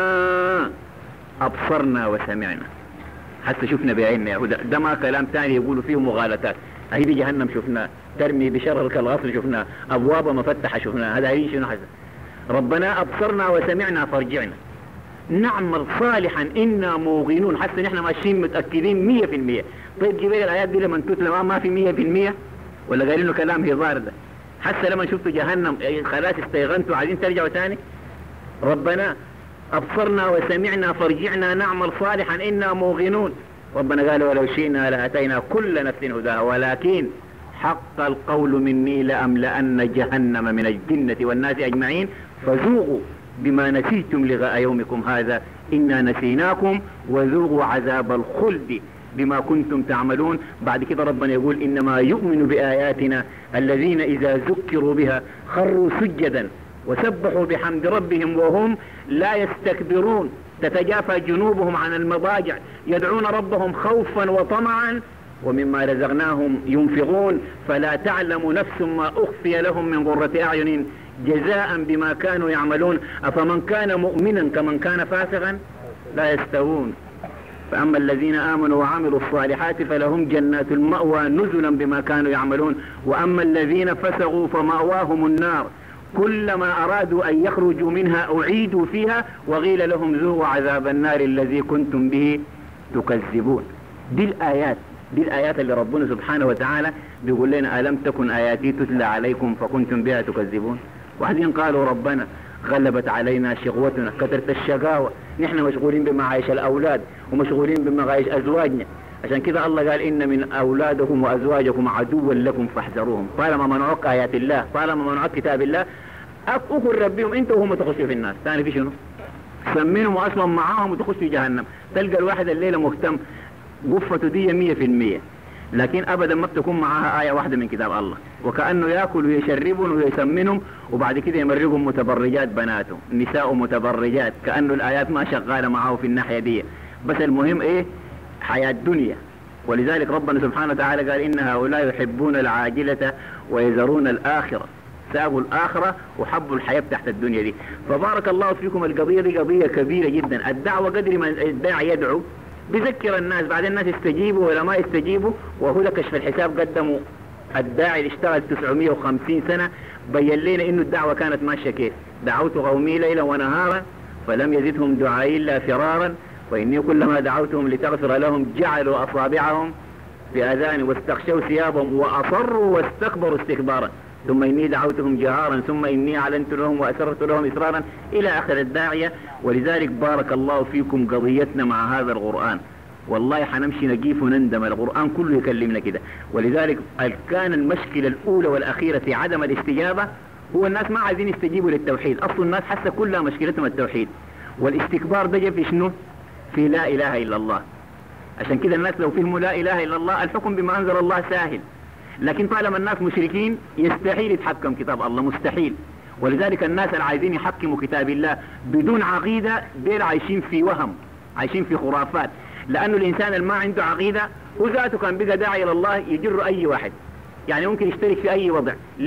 أبصرنا وسمعنا، حتى شفنا بعيننا يا هدى. ده ما كلام ثاني يقولوا فيه مغالطات. هي دي جهنم شفناه، ترمي بشرر كالغصن شفناه، أبواب مفتحة شفناها. هذا هي شنو حسن؟ ربنا أبصرنا وسمعنا فارجعنا نعمل صالحا إنا موقنون. حتى نحن ماشيين متأكدين مية في المية. طيب جبال الآيات دي لما تتلى ما في مية في المية ولا قالوا كلام هزار ده؟ حتى لما شفتوا جهنم خلاص استيغنتوا عايزين ترجعوا تاني؟ ربنا أبصرنا وسمعنا فارجعنا نعمل صالحا إنا موقنون. ربنا قال ولو شئنا لأتينا كل نفس هداها ولكن حق القول مني لأملأن جهنم من الجنة والناس أجمعين فذوقوا بما نسيتم لقاء يومكم هذا إنا نسيناكم وذوقوا عذاب الخلد بما كنتم تعملون. بعد كده ربنا يقول إنما يؤمن بآياتنا الذين إذا ذكروا بها خروا سجدا وسبحوا بحمد ربهم وهم لا يستكبرون تتجافى جنوبهم عن المضاجع يدعون ربهم خوفا وطمعا ومما رزقناهم ينفقون فلا تعلم نفس ما أخفي لهم من قرة أعين جزاء بما كانوا يعملون أفمن كان مؤمنا كمن كان فاسقا لا يستوون. فأما الذين آمنوا وعملوا الصالحات فلهم جنات المأوى نزلا بما كانوا يعملون وأما الذين فسقوا فمأواهم النار كلما أرادوا أن يخرجوا منها أعيدوا فيها وقيل لهم ذوقوا عذاب النار الذي كنتم به تكذبون. دي الآيات دي الآيات اللي ربنا سبحانه وتعالى بيقول لنا ألم تكن آياتي تتلى عليكم فكنتم بها تكذبون. واحدين قالوا ربنا غلبت علينا شقوتنا كثرت الشقاوة، نحن مشغولين بمعايش الأولاد ومشغولين بمعايش أزواجنا. عشان كذا الله قال إن من أولادكم وأزواجكم عدوا لكم فاحذروهم. طالما منعوك آيات الله طالما منعوك كتاب الله أكفر ربهم أنت وهم تخشوا في الناس. ثاني في شنو؟ سمينهم أصلا معاهم وتخش في جهنم. تلقى الواحد الليلة مهتم قفته دي مية في المية لكن أبدا ما بتكون معاها آية واحدة من كتاب الله وكأنه يأكل ويشربون ويسمنهم وبعد كده يمرقهم متبرجات بناته نساء متبرجات كأنه الآيات ما شغالة معه في الناحية دي. بس المهم إيه؟ حياة الدنيا. ولذلك ربنا سبحانه وتعالى قال إن هؤلاء يحبون العاجلة ويذرون الآخرة. سابوا الآخرة وحبوا الحياة تحت الدنيا دي. فبارك الله فيكم القضية دي قضية كبيرة جدا. الدعوة قدر ما الداعي يدعو بذكر الناس بعد الناس يستجيبوا ولا ما يستجيبوا وهو كشف الحساب قدموا الداعي اللي اشتغل تسعمية وخمسين سنة بين لنا انه الدعوة كانت ماشية كيف. دعوت قومي ليلا ونهارا فلم يزدهم دعائي الا فرارا واني كلما دعوتهم لتغفر لهم جعلوا اصابعهم في اذان واستغشوا ثيابهم واصروا واستكبروا استكبارا ثم اني دعوتهم جهارا ثم اني اعلنت لهم واسررت لهم اسرارا الى اخر الداعية. ولذلك بارك الله فيكم قضيتنا مع هذا القرآن والله حنمشي نجيف ونندم. القرآن كله يكلمنا كده. ولذلك كان المشكلة الأولى والأخيرة في عدم الاستجابة هو الناس ما عايزين يستجيبوا للتوحيد. أصل الناس حاسة كلها مشكلتهم التوحيد والاستكبار ده في شنو؟ في لا إله إلا الله. عشان كده الناس لو فهموا لا إله إلا الله الحكم بما أنزل الله سهل، لكن طالما الناس مشركين يستحيل يتحكم كتاب الله مستحيل. ولذلك الناس اللي عايزين يحكموا كتاب الله بدون عقيدة دول عايشين في وهم عايشين في خرافات. لأنه الإنسان اللي ما عنده عقيدة وذاته كان بقى داعي إلى الله يجر أي واحد يعني ممكن يشترك في أي وضع. ليه؟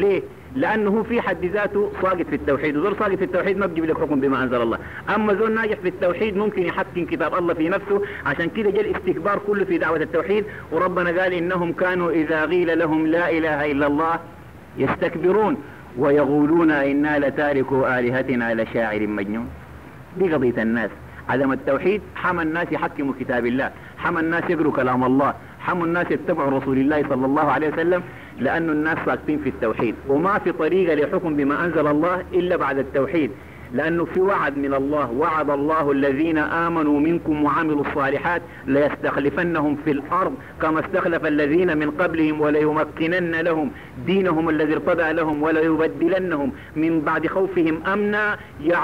لأنه في حد ذاته ساقط في التوحيد، وزول ساقط في التوحيد ما بيجيب لك حكم بما أنزل الله. أما زول ناجح في التوحيد ممكن يحكم كتاب الله في نفسه. عشان كده جاء الاستكبار كله في دعوة التوحيد. وربنا قال إنهم كانوا إذا قيل لهم لا إله إلا الله يستكبرون ويقولون إنا لتاركوا آلهتنا لشاعر مجنون. دي قضية الناس، عدم التوحيد حمى الناس يحكموا كتاب الله، حمى الناس يقروا كلام الله، حمى الناس يتبعوا رسول الله صلى الله عليه وسلم، لأن الناس ساقطين في التوحيد. وما في طريقة لحكم بما أنزل الله إلا بعد التوحيد، لأنه في وعد من الله، وعد الله الذين آمنوا منكم وعملوا الصالحات ليستخلفنهم في الأرض كما استخلف الذين من قبلهم وليمكنن لهم دينهم الذي ارتضى لهم وليبدلنهم من بعد خوفهم أمنا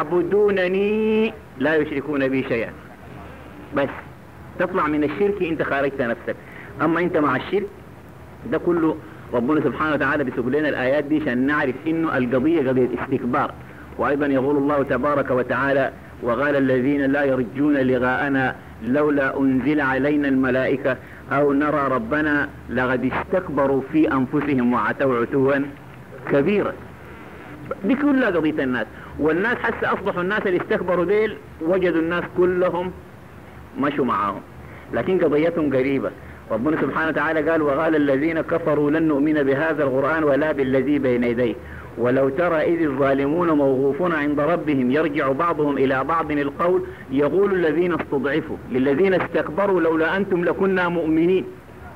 يعبدونني لا يشركون بي شيئا. بس تطلع من الشرك انت خارجت نفسك. اما انت مع الشرك ده كله ربنا سبحانه وتعالى بيسوق لنا الايات دي عشان نعرف انه القضية قضية استكبار. وايضا يقول الله تبارك وتعالى وقال الذين لا يرجون لقاءنا لولا انزل علينا الملائكة او نرى ربنا لقد استكبروا في انفسهم وعتوا عتوا كبيرا. دي كلها قضية الناس. والناس حتى اصبحوا الناس اللي استكبروا ديل وجدوا الناس كلهم مشوا معاهم، لكن قضيتهم قريبة. ربنا سبحانه وتعالى قال وقال الذين كفروا لن نؤمن بهذا القرآن ولا بالذي بين يديه ولو ترى إذ الظالمون موقوفون عند ربهم يرجع بعضهم إلى بعض القول يقول الذين استضعفوا للذين استكبروا لولا أنتم لكنا مؤمنين.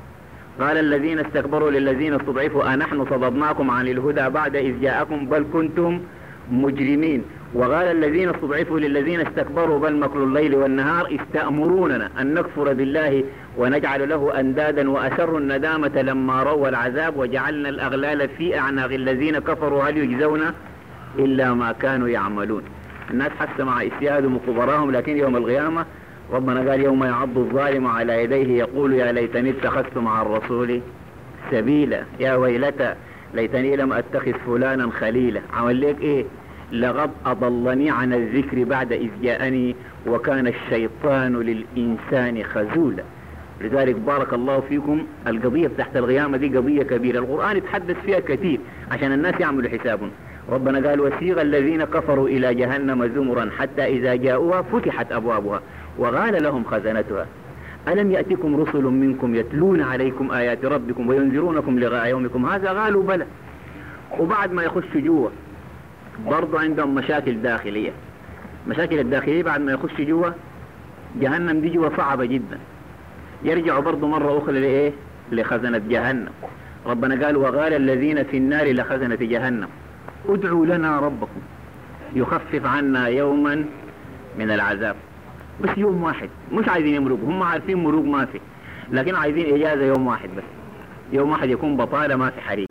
قال الذين استكبروا للذين استضعفوا أنحن صددناكم عن الهدى بعد إذ جاءكم بل كنتم مجرمين. وقال الذين استضعفوا للذين استكبروا بل مكر الليل والنهار استأمروننا أن نكفر بالله ونجعل له أندادا وأسروا الندامة لما رأوا العذاب وجعلنا الأغلال في أعناق الذين كفروا هل يجزون إلا ما كانوا يعملون. الناس حس مع إسيادهم وكبراهم، لكن يوم القيامة ربنا قال يوم يعض الظالم على يديه يقول يا ليتني اتخذت مع الرسول سبيلا يا ويلتى ليتني لم أتخذ فلانا خليلا. عمل لك إيه؟ لقد أضلني عن الذكر بعد إذ جاءني وكان الشيطان للإنسان خذولا. لذلك بارك الله فيكم القضية تحت القيامة دي قضية كبيرة، القرآن يتحدث فيها كثير عشان الناس يعملوا حسابهم. ربنا قال وسيغ الذين كفروا إلى جهنم زمرا حتى إذا جاءوها فتحت أبوابها وقال لهم خزنتها ألم يأتكم رسل منكم يتلون عليكم آيات ربكم وينذرونكم لقاء يومكم هذا قالوا بلى. وبعد ما يخش جوا برضو عندهم مشاكل داخلية. مشاكل الداخلية بعد ما يخش جوا جهنم دي جوا صعبة جدا. يرجعوا برضو مرة أخرى لإيه؟ لخزنة جهنم. ربنا قال وقال الذين في النار لخزنة جهنم ادعوا لنا ربكم يخفف عنا يوما من العذاب. بس يوم واحد، مش عايزين يمرقوا، هم عارفين مروق ما في، لكن عايزين إجازة يوم واحد بس، يوم واحد يكون بطالة ما في حريق.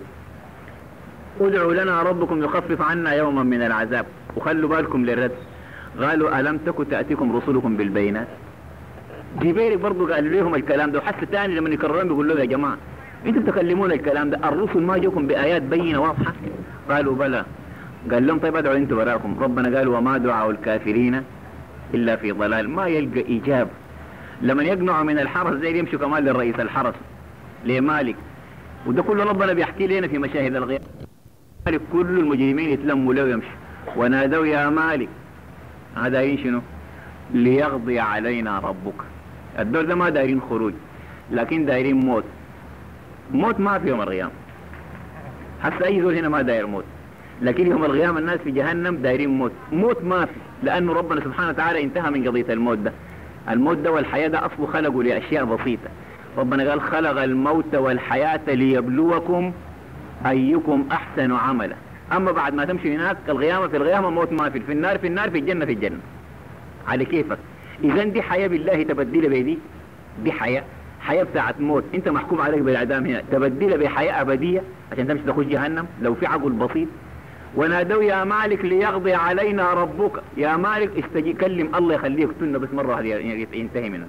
ادعوا لنا ربكم يخفف عنا يوما من العذاب. وخلوا بالكم للرد قالوا ألم تكن تأتيكم رسلكم بالبينات. جبير برضو قال لهم الكلام ده، وحس تاني لما يكررون بيقول له يا جماعة انتم تكلمون الكلام ده الرسل ما جاكم بآيات بينة واضحة؟ قالوا بلى. قال لهم طيب ادعوا انتم وراكم. ربنا قال وما دعاء الكافرين إلا في ضلال. ما يلقى إجابة. لما يقنعوا من الحرس زي يمشوا كمان للرئيس الحرس لمالك، وده كله ربنا بيحكي لنا في مشاهد الغياب. مالك كل المجرمين يتلموا له ويمشوا ونادوا يا مالك. هذا دايرين شنو؟ ليقضي علينا ربك. الدول ده ما دايرين خروج، لكن دايرين موت. موت ما في يوم القيامة. حتى أي زول هنا ما داير موت، لكن يوم القيامة الناس في جهنم دايرين موت. موت ما في، لأنه ربنا سبحانه وتعالى انتهى من قضية الموت ده. الموت ده والحياة ده أصله خلقه لأشياء بسيطة. ربنا قال خلق الموت والحياة ليبلوكم أيكم أحسن عملا. أما بعد ما تمشي هناك القيامة في القيامة موت ما في، في النار في النار، في الجنة في الجنة، على كيفك. إذا دي حياة بالله تبديل بيدي، دي حياة حياة بتاعت موت، انت محكوم عليك بالإعدام هنا، تبديل بحياة أبدية عشان تمشي تخش جهنم لو في عقل بسيط. ونادوا يا مالك ليقضي علينا ربك. يا مالك استجي كلم الله يخليه يقتلنا بس مرة واحدة ينتهي منه.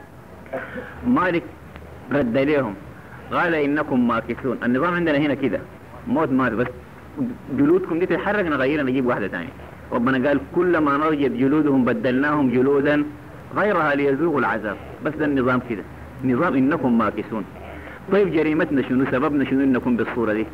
مالك رد لهم قال إنكم ماكثون. النظام عندنا هنا كده موت مات، بس جلودكم دي تتحرك نغيرها نجيب واحدة ثانية. ربنا قال كلما نضجت جلودهم بدلناهم جلودا غيرها ليذوقوا العذاب. بس ده النظام كده، نظام إنكم ماكثون. طيب جريمتنا شنو؟ سببنا شنو إنكم بالصورة دي؟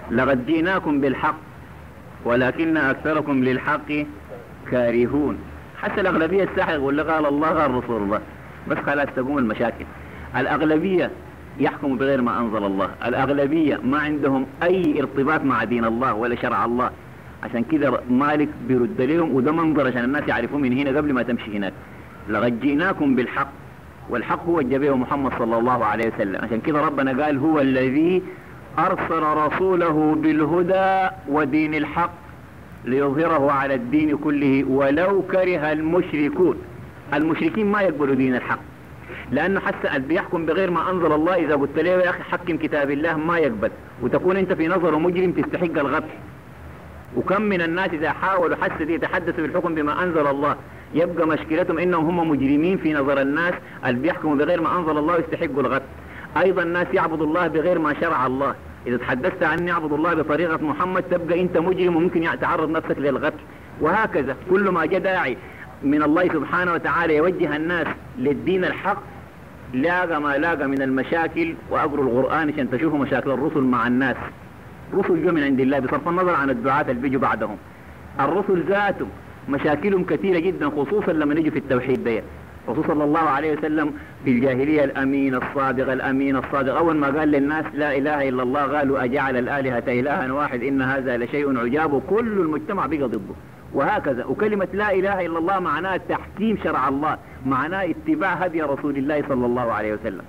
لقد جئناكم بالحق ولكن أكثركم للحق كارهون. حتى الأغلبية الساحة يقول لك قال الله قال رسول الله، بس خلاص تقوم المشاكل. الأغلبية يحكم بغير ما أنزل الله، الأغلبية ما عندهم أي ارتباط مع دين الله ولا شرع الله. عشان كده مالك بيرد لهم، وده منظر عشان الناس يعرفوه من هنا قبل ما تمشي هناك. لقد جئناكم بالحق، والحق هو الجبيه محمد صلى الله عليه وسلم. عشان كده ربنا قال هو الذي أرسل رسوله بالهدى ودين الحق ليظهره على الدين كله ولو كره المشركون. المشركين ما يقبلوا دين الحق، لأنه حتى اللي بيحكم بغير ما أنزل الله إذا قلت له يا أخي حكم كتاب الله ما يقبل، وتكون أنت في نظره مجرم تستحق القتل. وكم من الناس إذا حاولوا حتى يتحدثوا بالحكم بما أنزل الله يبقى مشكلتهم إنهم هم مجرمين في نظر الناس، اللي بيحكموا بغير ما أنزل الله يستحقوا القتل. أيضا الناس يعبدوا الله بغير ما شرع الله، إذا تحدثت عن يعبد الله بطريقة محمد تبقى أنت مجرم وممكن تعرض نفسك للقتل. وهكذا كل ما جاء داعي من الله سبحانه وتعالى يوجه الناس للدين الحق لاقى ما لاقى من المشاكل. وأقروا القرآن عشان تشوفوا مشاكل الرسل مع الناس. رسل جو من عند الله بصرف النظر عن الدعاة اللي بيجوا بعدهم. الرسل ذاتهم مشاكلهم كثيرة جدا، خصوصا لما نجوا في التوحيد ده. الرسول صلى الله عليه وسلم في الجاهلية الأمين الصادق الأمين الصادق، أول ما قال للناس لا إله إلا الله قالوا أجعل الآلهة إلها واحد إن هذا لشيء عجاب، وكل المجتمع بقى ضده. وهكذا. وكلمة لا إله إلا الله معناها تحكيم شرع الله، معناها اتباع هدي رسول الله صلى الله عليه وسلم.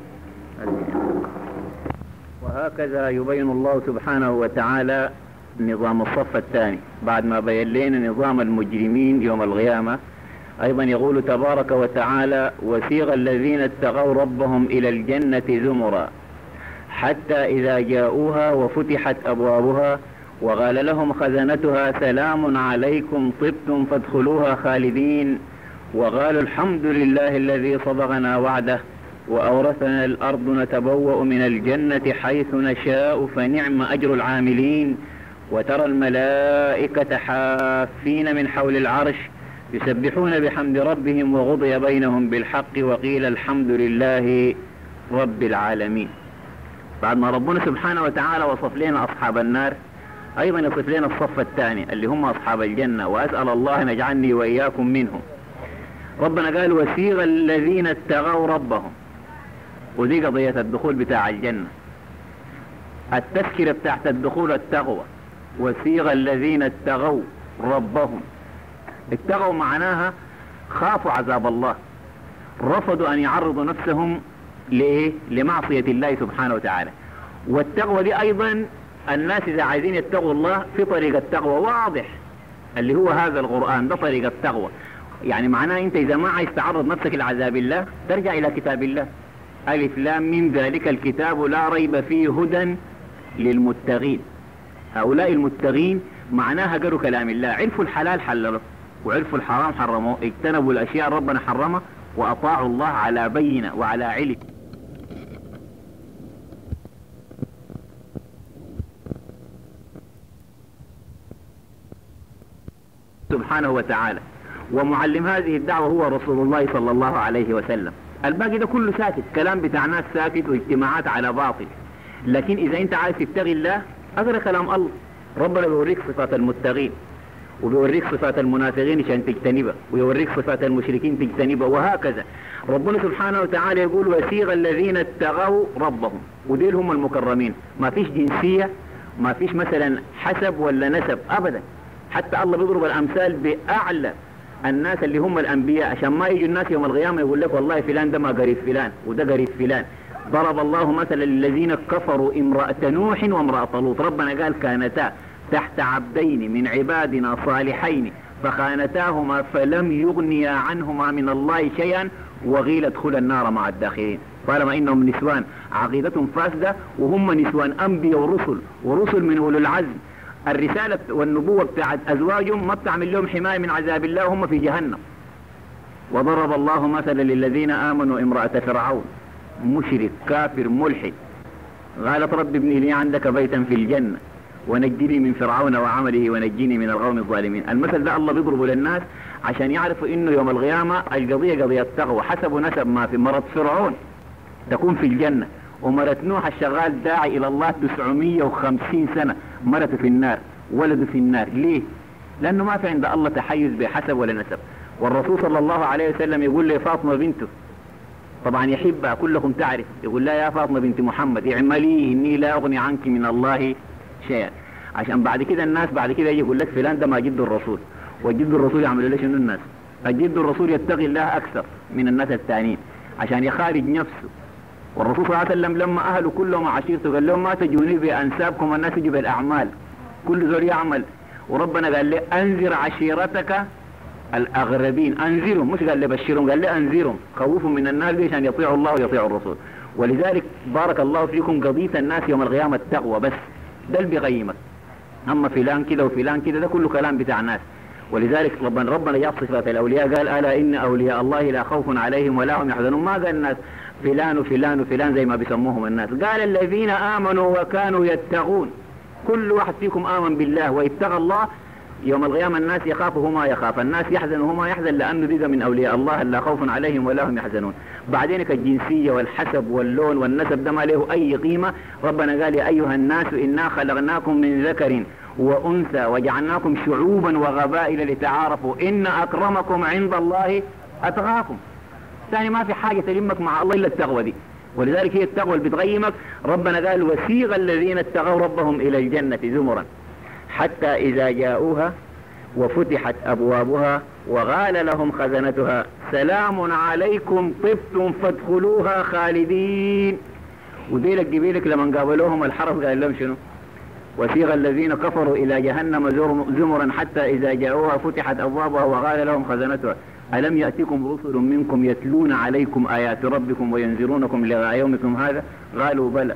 وهكذا يبين الله سبحانه وتعالى نظام الصف الثاني بعد ما بين لنا نظام المجرمين يوم القيامة. أيضا يقول تبارك وتعالى وسيغ الذين اتقوا ربهم إلى الجنة زمرا حتى إذا جاءوها وفتحت أبوابها وقال لهم خزنتها سلام عليكم طبتم فادخلوها خالدين وقالوا الحمد لله الذي صدقنا وعده وأورثنا الأرض نتبوأ من الجنة حيث نشاء فنعم أجر العاملين. وترى الملائكة حافين من حول العرش يسبحون بحمد ربهم وقضي بينهم بالحق وقيل الحمد لله رب العالمين. بعد ما ربنا سبحانه وتعالى وصف لنا أصحاب النار أيضا يصف لنا الصف الثاني اللي هم أصحاب الجنة، وأسأل الله أن يجعلني وإياكم منهم. ربنا قال وسيغ الذين اتقوا ربهم، ودي قضية الدخول بتاع الجنة. التذكرة بتاعت الدخول التقوى. وسيغ الذين اتقوا ربهم، اتقوا معناها خافوا عذاب الله، رفضوا أن يعرضوا نفسهم لإيه؟ لمعصية الله سبحانه وتعالى. والتقوى دي أيضا الناس إذا عايزين يتقوا الله في طريق التقوى واضح اللي هو هذا القرآن، ده طريق التقوى. يعني معناه أنت إذا ما عايز تعرض نفسك لعذاب الله ترجع إلى كتاب الله. ألف لام من ذلك الكتاب لا ريب فيه هدى للمتقين. هؤلاء المتقين معناها قروا كلام الله، عرفوا الحلال حللوا وعرفوا الحرام حرموا، اجتنبوا الأشياء ربنا حرمها وأطاعوا الله على بينة وعلى علم سبحانه وتعالى. ومعلم هذه الدعوة هو رسول الله صلى الله عليه وسلم. الباقي ده كله ساكت، كلام بتاع ناس ساكت واجتماعات على باطل. لكن إذا أنت عايز تبتغي الله أقرأ كلام الله. ربنا بيوريك صفات المتقين وبيوريك صفات المنافقين عشان تجتنبها، ويوريك صفات المشركين تجتنبها، وهكذا. ربنا سبحانه وتعالى يقول وسيغ الذين اتقوا ربهم، وديل هم المكرمين. ما فيش جنسية، ما فيش مثلا حسب ولا نسب أبدا. حتى الله بيضرب الأمثال بأعلى الناس اللي هم الأنبياء عشان ما يجوا الناس يوم القيامة يقول لك والله فلان ده ما قريب فلان وده قريب فلان. ضرب الله مثلا للذين كفروا امرأة نوح وامرأة لوط. ربنا قال كانتا تحت عبدين من عبادنا صالحين فخانتاهما فلم يغنيا عنهما من الله شيئا وقيل ادخلا النار مع الداخلين. طالما انهم نسوان عقيدتهم فاسدة وهم نسوان انبياء ورسل ورسل من اولي العزم، الرسالة والنبوة بتاعت ازواجهم ما بتعمل لهم حماية من عذاب الله وهم في جهنم. وضرب الله مثلا للذين امنوا امرأة فرعون، مشرك كافر ملحد، قالت رب ابني لي عندك بيتا في الجنة ونجني من فرعون وعمله ونجني من القوم الظالمين. المثل ده الله بيضربه للناس عشان يعرفوا انه يوم القيامة القضية قضية تقوى. حسب نسب ما في مرض فرعون تكون في الجنة، ومرة نوح الشغال داعي إلى الله تسعمية وخمسين سنة مرته في النار، ولده في النار. ليه؟ لأنه ما في عند الله تحيز بحسب ولا نسب. والرسول صلى الله عليه وسلم يقول لي فاطمة بنته، طبعا يحبها كلكم تعرف، يقول لا يا فاطمة بنت محمد اعملي إني لا أغني عنك من الله شيئا، عشان بعد كده الناس بعد كده يجي يقول لك فلان ده ما جد الرسول، وجد الرسول يعملوا له شنو الناس؟ الجد الرسول يتقي الله أكثر من الناس الثانيين عشان يخارج نفسه. والرسول صلى الله عليه وسلم لما أهله كلهم عشيرته قال لهم ما تجوني بأنسابكم، الناس يجوا بالأعمال، كل زول يعمل. وربنا قال لي أنذر عشيرتك الأغربين، أنذرهم، مش قال لي بشرهم، قال لي أنذرهم، خوفهم من النار عشان يطيعوا الله ويطيعوا الرسول. ولذلك بارك الله فيكم قضية الناس يوم القيامة التقوى بس، ده اللي بيقيمك. أما فلان كده وفلان كده ده كله كلام بتاع ناس. ولذلك ربنا ربنا يصف صفات الأولياء قال ألا إن أولياء الله لا خوف عليهم ولا هم يحزنون. ما قال الناس فلان وفلان وفلان زي ما بيسموهم الناس، قال الذين آمنوا وكانوا يتقون. كل واحد فيكم آمن بالله واتقى الله، يوم القيامة الناس يخافوا ما يخاف، الناس يحزن وما يحزن، لأنه ذي من أولياء الله لا خوف عليهم ولا هم يحزنون. بعدين الجنسية والحسب واللون والنسب ده ما له أي قيمة. ربنا قال يا أيها الناس إنا خلقناكم من ذكر وأنثى وجعلناكم شعوبا وقبائل لتعارفوا إن أكرمكم عند الله أتقاكم. ثاني ما في حاجة تلمك مع الله إلا التقوى دي، ولذلك هي التقوى اللي بتقيمك. ربنا قال وسيغ الذين اتقوا ربهم إلى الجنة زمرا حتى إذا جاءوها وفتحت أبوابها وقال لهم خزنتها سلام عليكم طبتم فادخلوها خالدين. وديلك جبيلك لمن قابلوهم الحرف قال لهم شنو؟ وسيغ الذين كفروا إلى جهنم زمرا حتى إذا جاءوها فتحت أبوابها وقال لهم خزنتها ألم يأتكم رسل منكم يتلون عليكم آيات ربكم وينذرونكم لقاء يومكم هذا؟ قالوا بلى،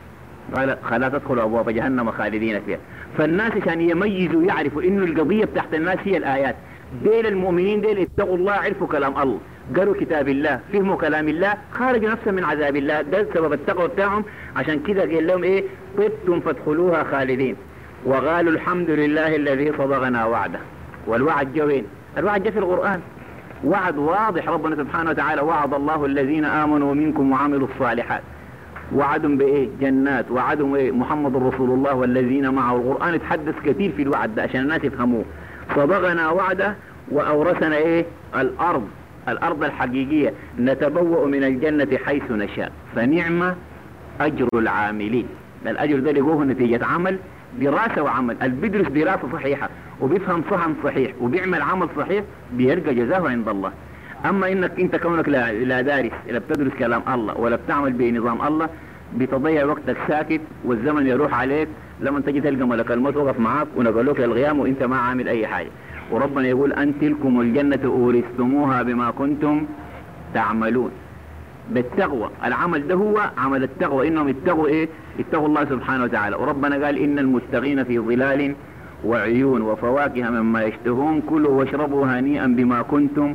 قال خلا تدخلوا أبواب جهنم خالدين فيها. فالناس كان يميزوا يعرفوا إنه القضية تحت الناس هي الآيات. ديل المؤمنين ديل اتقوا الله، عرفوا كلام الله، قالوا كتاب الله، فهموا كلام الله، خارجوا نفسهم من عذاب الله. ده سبب التقوى بتاعهم. عشان كده قال لهم ايه؟ طبتم فادخلوها خالدين. وقالوا الحمد لله الذي صدقنا وعده. والوعد جا وين؟ الوعد جا في القرآن، وعد واضح. ربنا سبحانه وتعالى وعد الله الذين آمنوا منكم وعملوا الصالحات. وعدهم بايه؟ جنات. وعدهم ايه؟ محمد رسول الله والذين معه. القرآن يتحدث كثير في الوعد ده عشان الناس يفهموه. صدقنا وعده وأورثنا ايه؟ الأرض، الأرض الحقيقية، نتبوأ من الجنة حيث نشاء فنعم أجر العاملين. الأجر ده لقوه نتيجة عمل، دراسة وعمل. اللي بيدرس دراسة صحيحة وبيفهم فهم صحيح وبيعمل عمل صحيح بيلقى جزاه عند الله. أما إنك أنت كونك لا, لا دارس لا بتدرس كلام الله ولا بتعمل بنظام الله، بتضيع وقتك ساكت والزمن يروح عليك. لما تجي تلقى ملك الموت وقف معاك ونقلوك للغيام وانت ما عامل أي حاجة. وربنا يقول أن تلكم الجنة أورثتموها بما كنتم تعملون. بالتقوى، العمل ده هو عمل التقوى، إنهم اتقوا إيه؟ اتقوا الله سبحانه وتعالى. وربنا قال إن المتقين في ظلال وعيون وفواكه مما يشتهون كلوا واشربوا هنيئا بما كنتم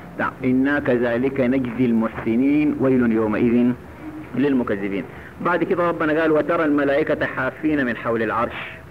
إنا كذلك نجزي المحسنين ويل يومئذ للمكذبين. بعد كده ربنا قال وترى الملائكة حافين من حول العرش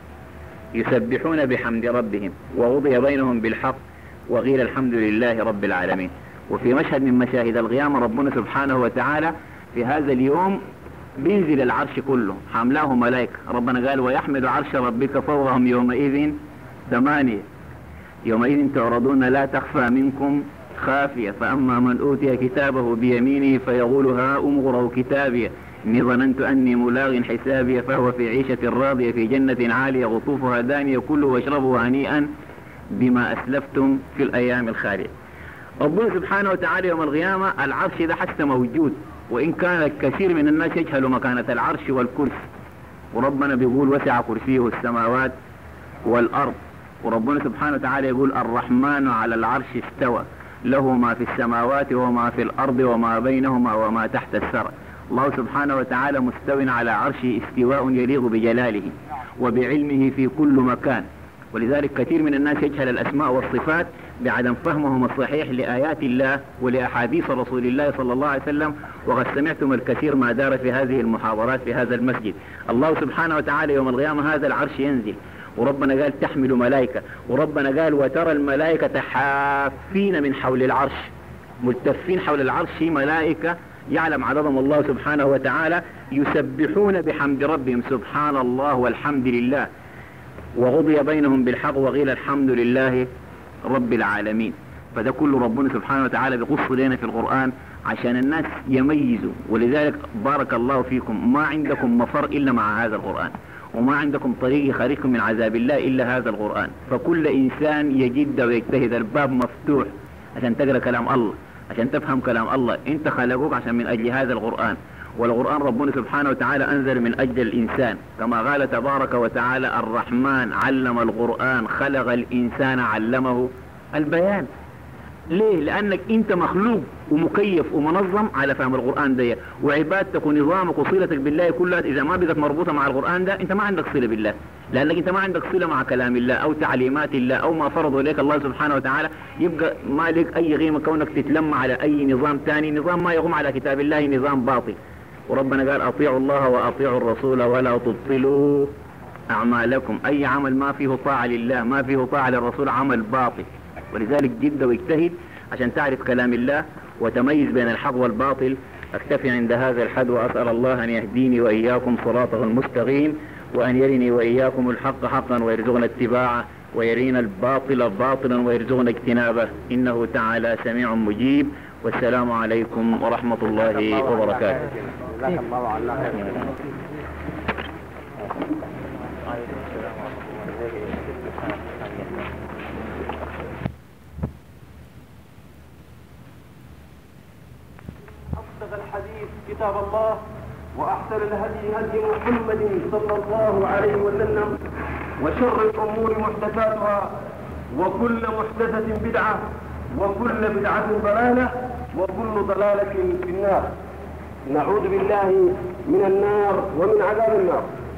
يسبحون بحمد ربهم ووضي بينهم بالحق وقيل الحمد لله رب العالمين. وفي مشهد من مشاهد القيامة ربنا سبحانه وتعالى في هذا اليوم بينزل العرش كله حملاه ملائكة. ربنا قال ويحمل عرش ربك فوقهم يومئذ ثمانية يومئذ تعرضون لا تخفى منكم خافية فأما من أوتي كتابه بيمينه فيقول هاؤم اقرءوا كتابي إني ظننت أني ملاغ حسابي فهو في عيشة راضية في جنة عالية قطوفها دانية كلوا واشربوا هنيئا بما أسلفتم في الأيام الخالية. ربنا سبحانه وتعالى يوم القيامة العرش ده حتى موجود، وإن كان الكثير من الناس يجهلوا مكانة العرش والكرسي. وربنا بيقول وسع كرسيه السماوات والأرض. وربنا سبحانه وتعالى يقول الرحمن على العرش استوى له ما في السماوات وما في الأرض وما بينهما وما تحت الثرى. الله سبحانه وتعالى مستو على عرشه استواء يليق بجلاله وبعلمه في كل مكان. ولذلك كثير من الناس يجهل الأسماء والصفات بعدم فهمهم الصحيح لآيات الله ولأحاديث رسول الله صلى الله عليه وسلم. وقد سمعتم الكثير ما دار في هذه المحاضرات في هذا المسجد. الله سبحانه وتعالى يوم القيامة هذا العرش ينزل، وربنا قال تحمل ملائكة، وربنا قال وترى الملائكة حافين من حول العرش، ملتفين حول العرش ملائكة يعلم عددهم الله سبحانه وتعالى، يسبحون بحمد ربهم سبحان الله والحمد لله، وغضي بينهم بالحق وقيل الحمد لله رب العالمين. فده كله ربنا سبحانه وتعالى بيقص لنا في القرآن عشان الناس يميزوا. ولذلك بارك الله فيكم، ما عندكم مفر إلا مع هذا القرآن، وما عندكم طريق يخرجكم من عذاب الله إلا هذا القرآن. فكل إنسان يجد ويجتهد، الباب مفتوح عشان تقرأ كلام الله، عشان تفهم كلام الله. انت خلقوك عشان من أجل هذا القرآن، والقرآن ربنا سبحانه وتعالى أنزل من أجل الإنسان، كما قال تبارك وتعالى الرحمن علم القرآن خلق الإنسان علمه البيان. ليه؟ لأنك انت مخلوق ومكيف ومنظم على فهم القرآن ده، وعبادتك ونظامك وصلتك بالله كلها إذا ما بقت مربوطة مع القرآن ده انت ما عندك صلة بالله، لأنك انت ما عندك صلة مع كلام الله أو تعليمات الله أو ما فرضه إليك الله سبحانه وتعالى. يبقى ما لك أي قيمة كونك تتلم على أي نظام تاني، نظام ما يقوم على كتاب الله، نظام باطل. وربنا قال أطيعوا الله وأطيعوا الرسول ولا تبطلوا أعمالكم. أي عمل ما فيه طاعة لله ما فيه طاعة للرسول عمل باطل. ولذلك جد واجتهد عشان تعرف كلام الله وتميز بين الحق والباطل. أكتفي عند هذا الحد، وأسأل الله أن يهديني وإياكم صراطه المستقيم، وأن يرني وإياكم الحق حقا ويرزقنا اتباعه، ويرينا الباطل باطلا ويرزقنا اجتنابه، إنه تعالى سميع مجيب. والسلام عليكم ورحمة الله وبركاته. أصدق الحديث كتاب الله، وأحسن الهدي هدي محمد صلى الله عليه وسلم، وشر الأمور محدثاتها، وكل محدثة بدعة، وكل بدعة ضلالة، وكل ضلالة في النار. نعوذ بالله من النار ومن عذاب النار.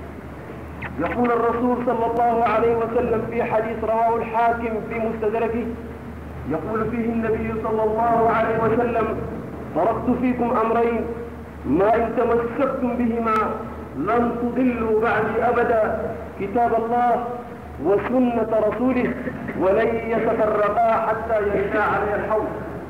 يقول الرسول صلى الله عليه وسلم في حديث رواه الحاكم في مستدركه، يقول فيه النبي صلى الله عليه وسلم: تركت فيكم أمرين ما إن تمسكتم بهما لن تضلوا بعدي أبدا، كتاب الله وسنة رسوله، ولن يتفرقا حتى يرجع عليه الحوض.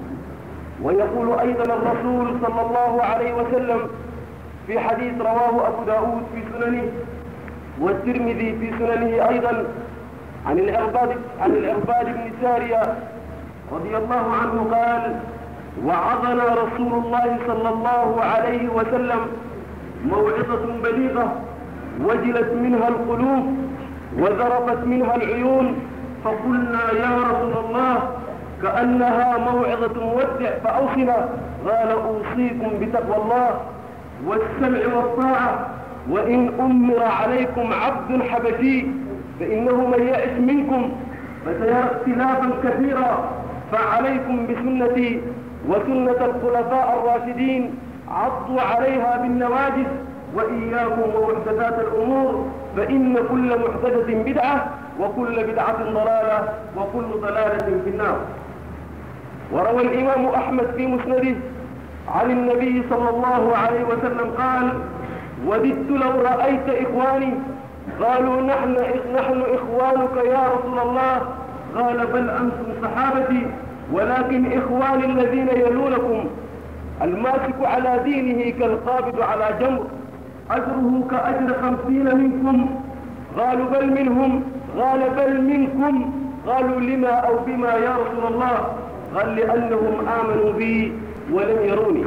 ويقول أيضا الرسول صلى الله عليه وسلم في حديث رواه أبو داود في سننه والترمذي في سننه أيضا عن العرباد عن العرباد بن سارية رضي الله عنه قال: وعظنا رسول الله صلى الله عليه وسلم موعظة بليغة وجلت منها القلوب وذرفت منها العيون، فقلنا يا رسول الله كأنها موعظة مودع فأوصنا. قال: أوصيكم بتقوى الله والسمع والطاعة، وإن أمر عليكم عبد حبشي فإنه من يئس منكم فسيرى اختلافا كثيرا، فعليكم بسنتي وسنة الخلفاء الراشدين عضوا عليها بالنواجذ، وإياكم ومحدثات الأمور، فإن كل محدثة بدعة، وكل بدعة ضلالة، وكل ضلالة في النار. وروى الإمام أحمد في مسنده عن النبي صلى الله عليه وسلم قال: وددت لو رأيت إخواني. قالوا: نحن نحن إخوانك يا رسول الله. قال: بل أنتم صحابتي، ولكن إخواني الذين يلونكم. الماسك على دينه كالقابض على جمر، أجره كأجر خمسين منكم. قالوا: بل منهم. قال: بل منكم. قالوا: لما أو بما يا رسول الله؟ قال: لأنهم آمنوا بي ولم يروني.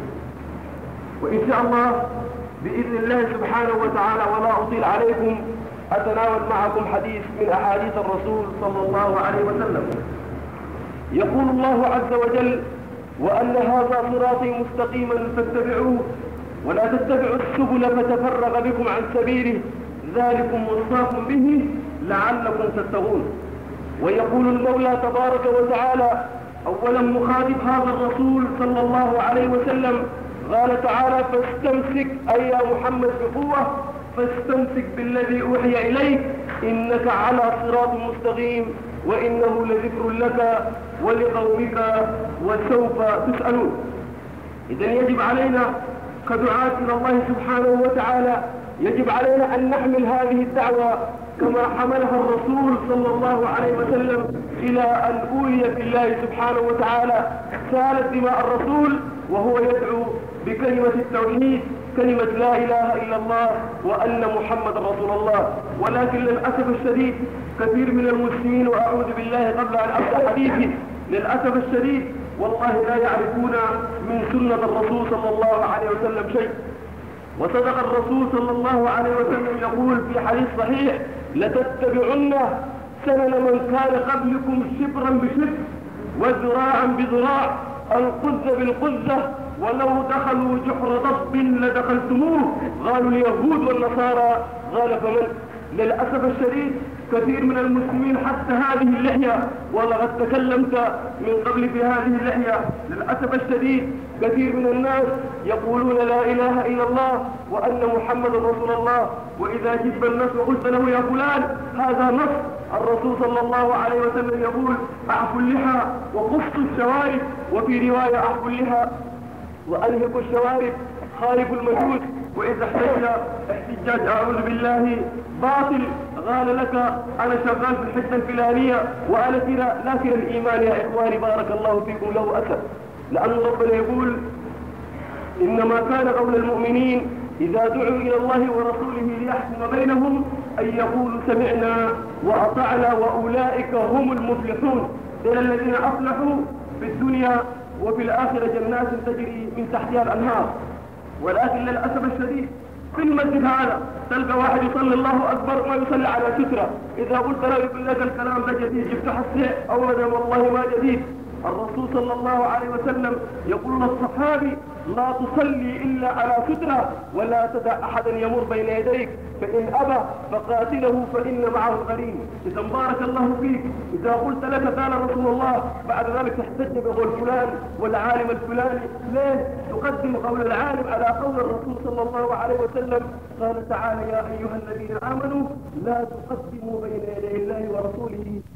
وإن شاء الله بإذن الله سبحانه وتعالى ولا أطيل عليكم أتناول معكم حديث من أحاديث الرسول صلى الله عليه وسلم. يقول الله عز وجل: وأن هذا صراطي مستقيما فاتبعوه ولا تتبعوا السبل فتفرق بكم عن سبيله، ذلكم وصاكم به لعلكم تتقون. ويقول المولى تبارك وتعالى أولا مخاطب هذا الرسول صلى الله عليه وسلم، قال تعالى: فاستمسك أي يا محمد بقوة، فاستمسك بالذي أوحي إليك إنك على صراط مستقيم، وإنه لذكر لك ولقومك وسوف تسألون. إذن يجب علينا كدعاة إلى الله سبحانه وتعالى، يجب علينا أن نحمل هذه الدعوة كما حملها الرسول صلى الله عليه وسلم إلى أن أولي بالله سبحانه وتعالى. سالت دماء الرسول وهو يدعو بكلمة التوحيد، كلمة لا إله إلا الله وأن محمد رسول الله. ولكن للأسف الشديد كثير من المسلمين، وأعوذ بالله قبل أن أبدأ حديثي، للأسف الشديد والله لا يعرفون من سنة الرسول صلى الله عليه وسلم شيء. وصدق الرسول صلى الله عليه وسلم يقول في حديث صحيح: لتتبعن سنن من كان قبلكم شبرا بشبر وذراعا بذراع، القذ بالقذة، ولو دخلوا جحر ضب لدخلتموه، قالوا اليهود والنصارى، قال فمن؟ للأسف الشديد كثير من المسلمين حتى هذه اللحية، ولقد تكلمت من قبل في هذه اللحية، للأسف الشديد كثير من الناس يقولون لا إله إلا الله وأن محمد رسول الله، وإذا جب الناس وقلت له يا فلان هذا نص الرسول صلى الله عليه وسلم يقول: أعفوا اللحى وقصوا الشوارب، وفي رواية: أعفوا اللحى وأنهكوا الشوارب، خالفوا المجوس. وإذا احتج احتجاج أعوذ بالله باطل، قال لك أنا شغال في الحتة الفلانية وأنا كذا، لكن الإيمان يا إخواني بارك الله فيكم له أثر، لأن ربنا يقول: إنما كان قول المؤمنين إذا دعوا إلى الله ورسوله ليحكم بينهم أن يقولوا سمعنا وأطعنا وأولئك هم المفلحون. إلى الذين أفلحوا في الدنيا وفي الآخرة جنات تجري من تحتها الأنهار. ولكن للأسف الشديد في المسجد هذا تلقى واحد يصلي الله أكبر ما يصلي على سترة، إذا قلت له يقول لك الكلام ده جديد، جبت حسيه أو والله ما جديد. الرسول صلى الله عليه وسلم يقول للصحابي: لا تصلي إلا على سترة ولا تدع أحدا يمر بين يديك، فإن أبى فقاتله فإن معه القرين. إذا بارك الله فيك إذا قلت لك قال رسول الله، بعد ذلك تحتج بقول فلان والعالم الفلاني، ليه تقدم قول العالم على قول الرسول صلى الله عليه وسلم؟ قال تعالى: يا أيها الذين آمنوا لا تقدموا بين يدي الله ورسوله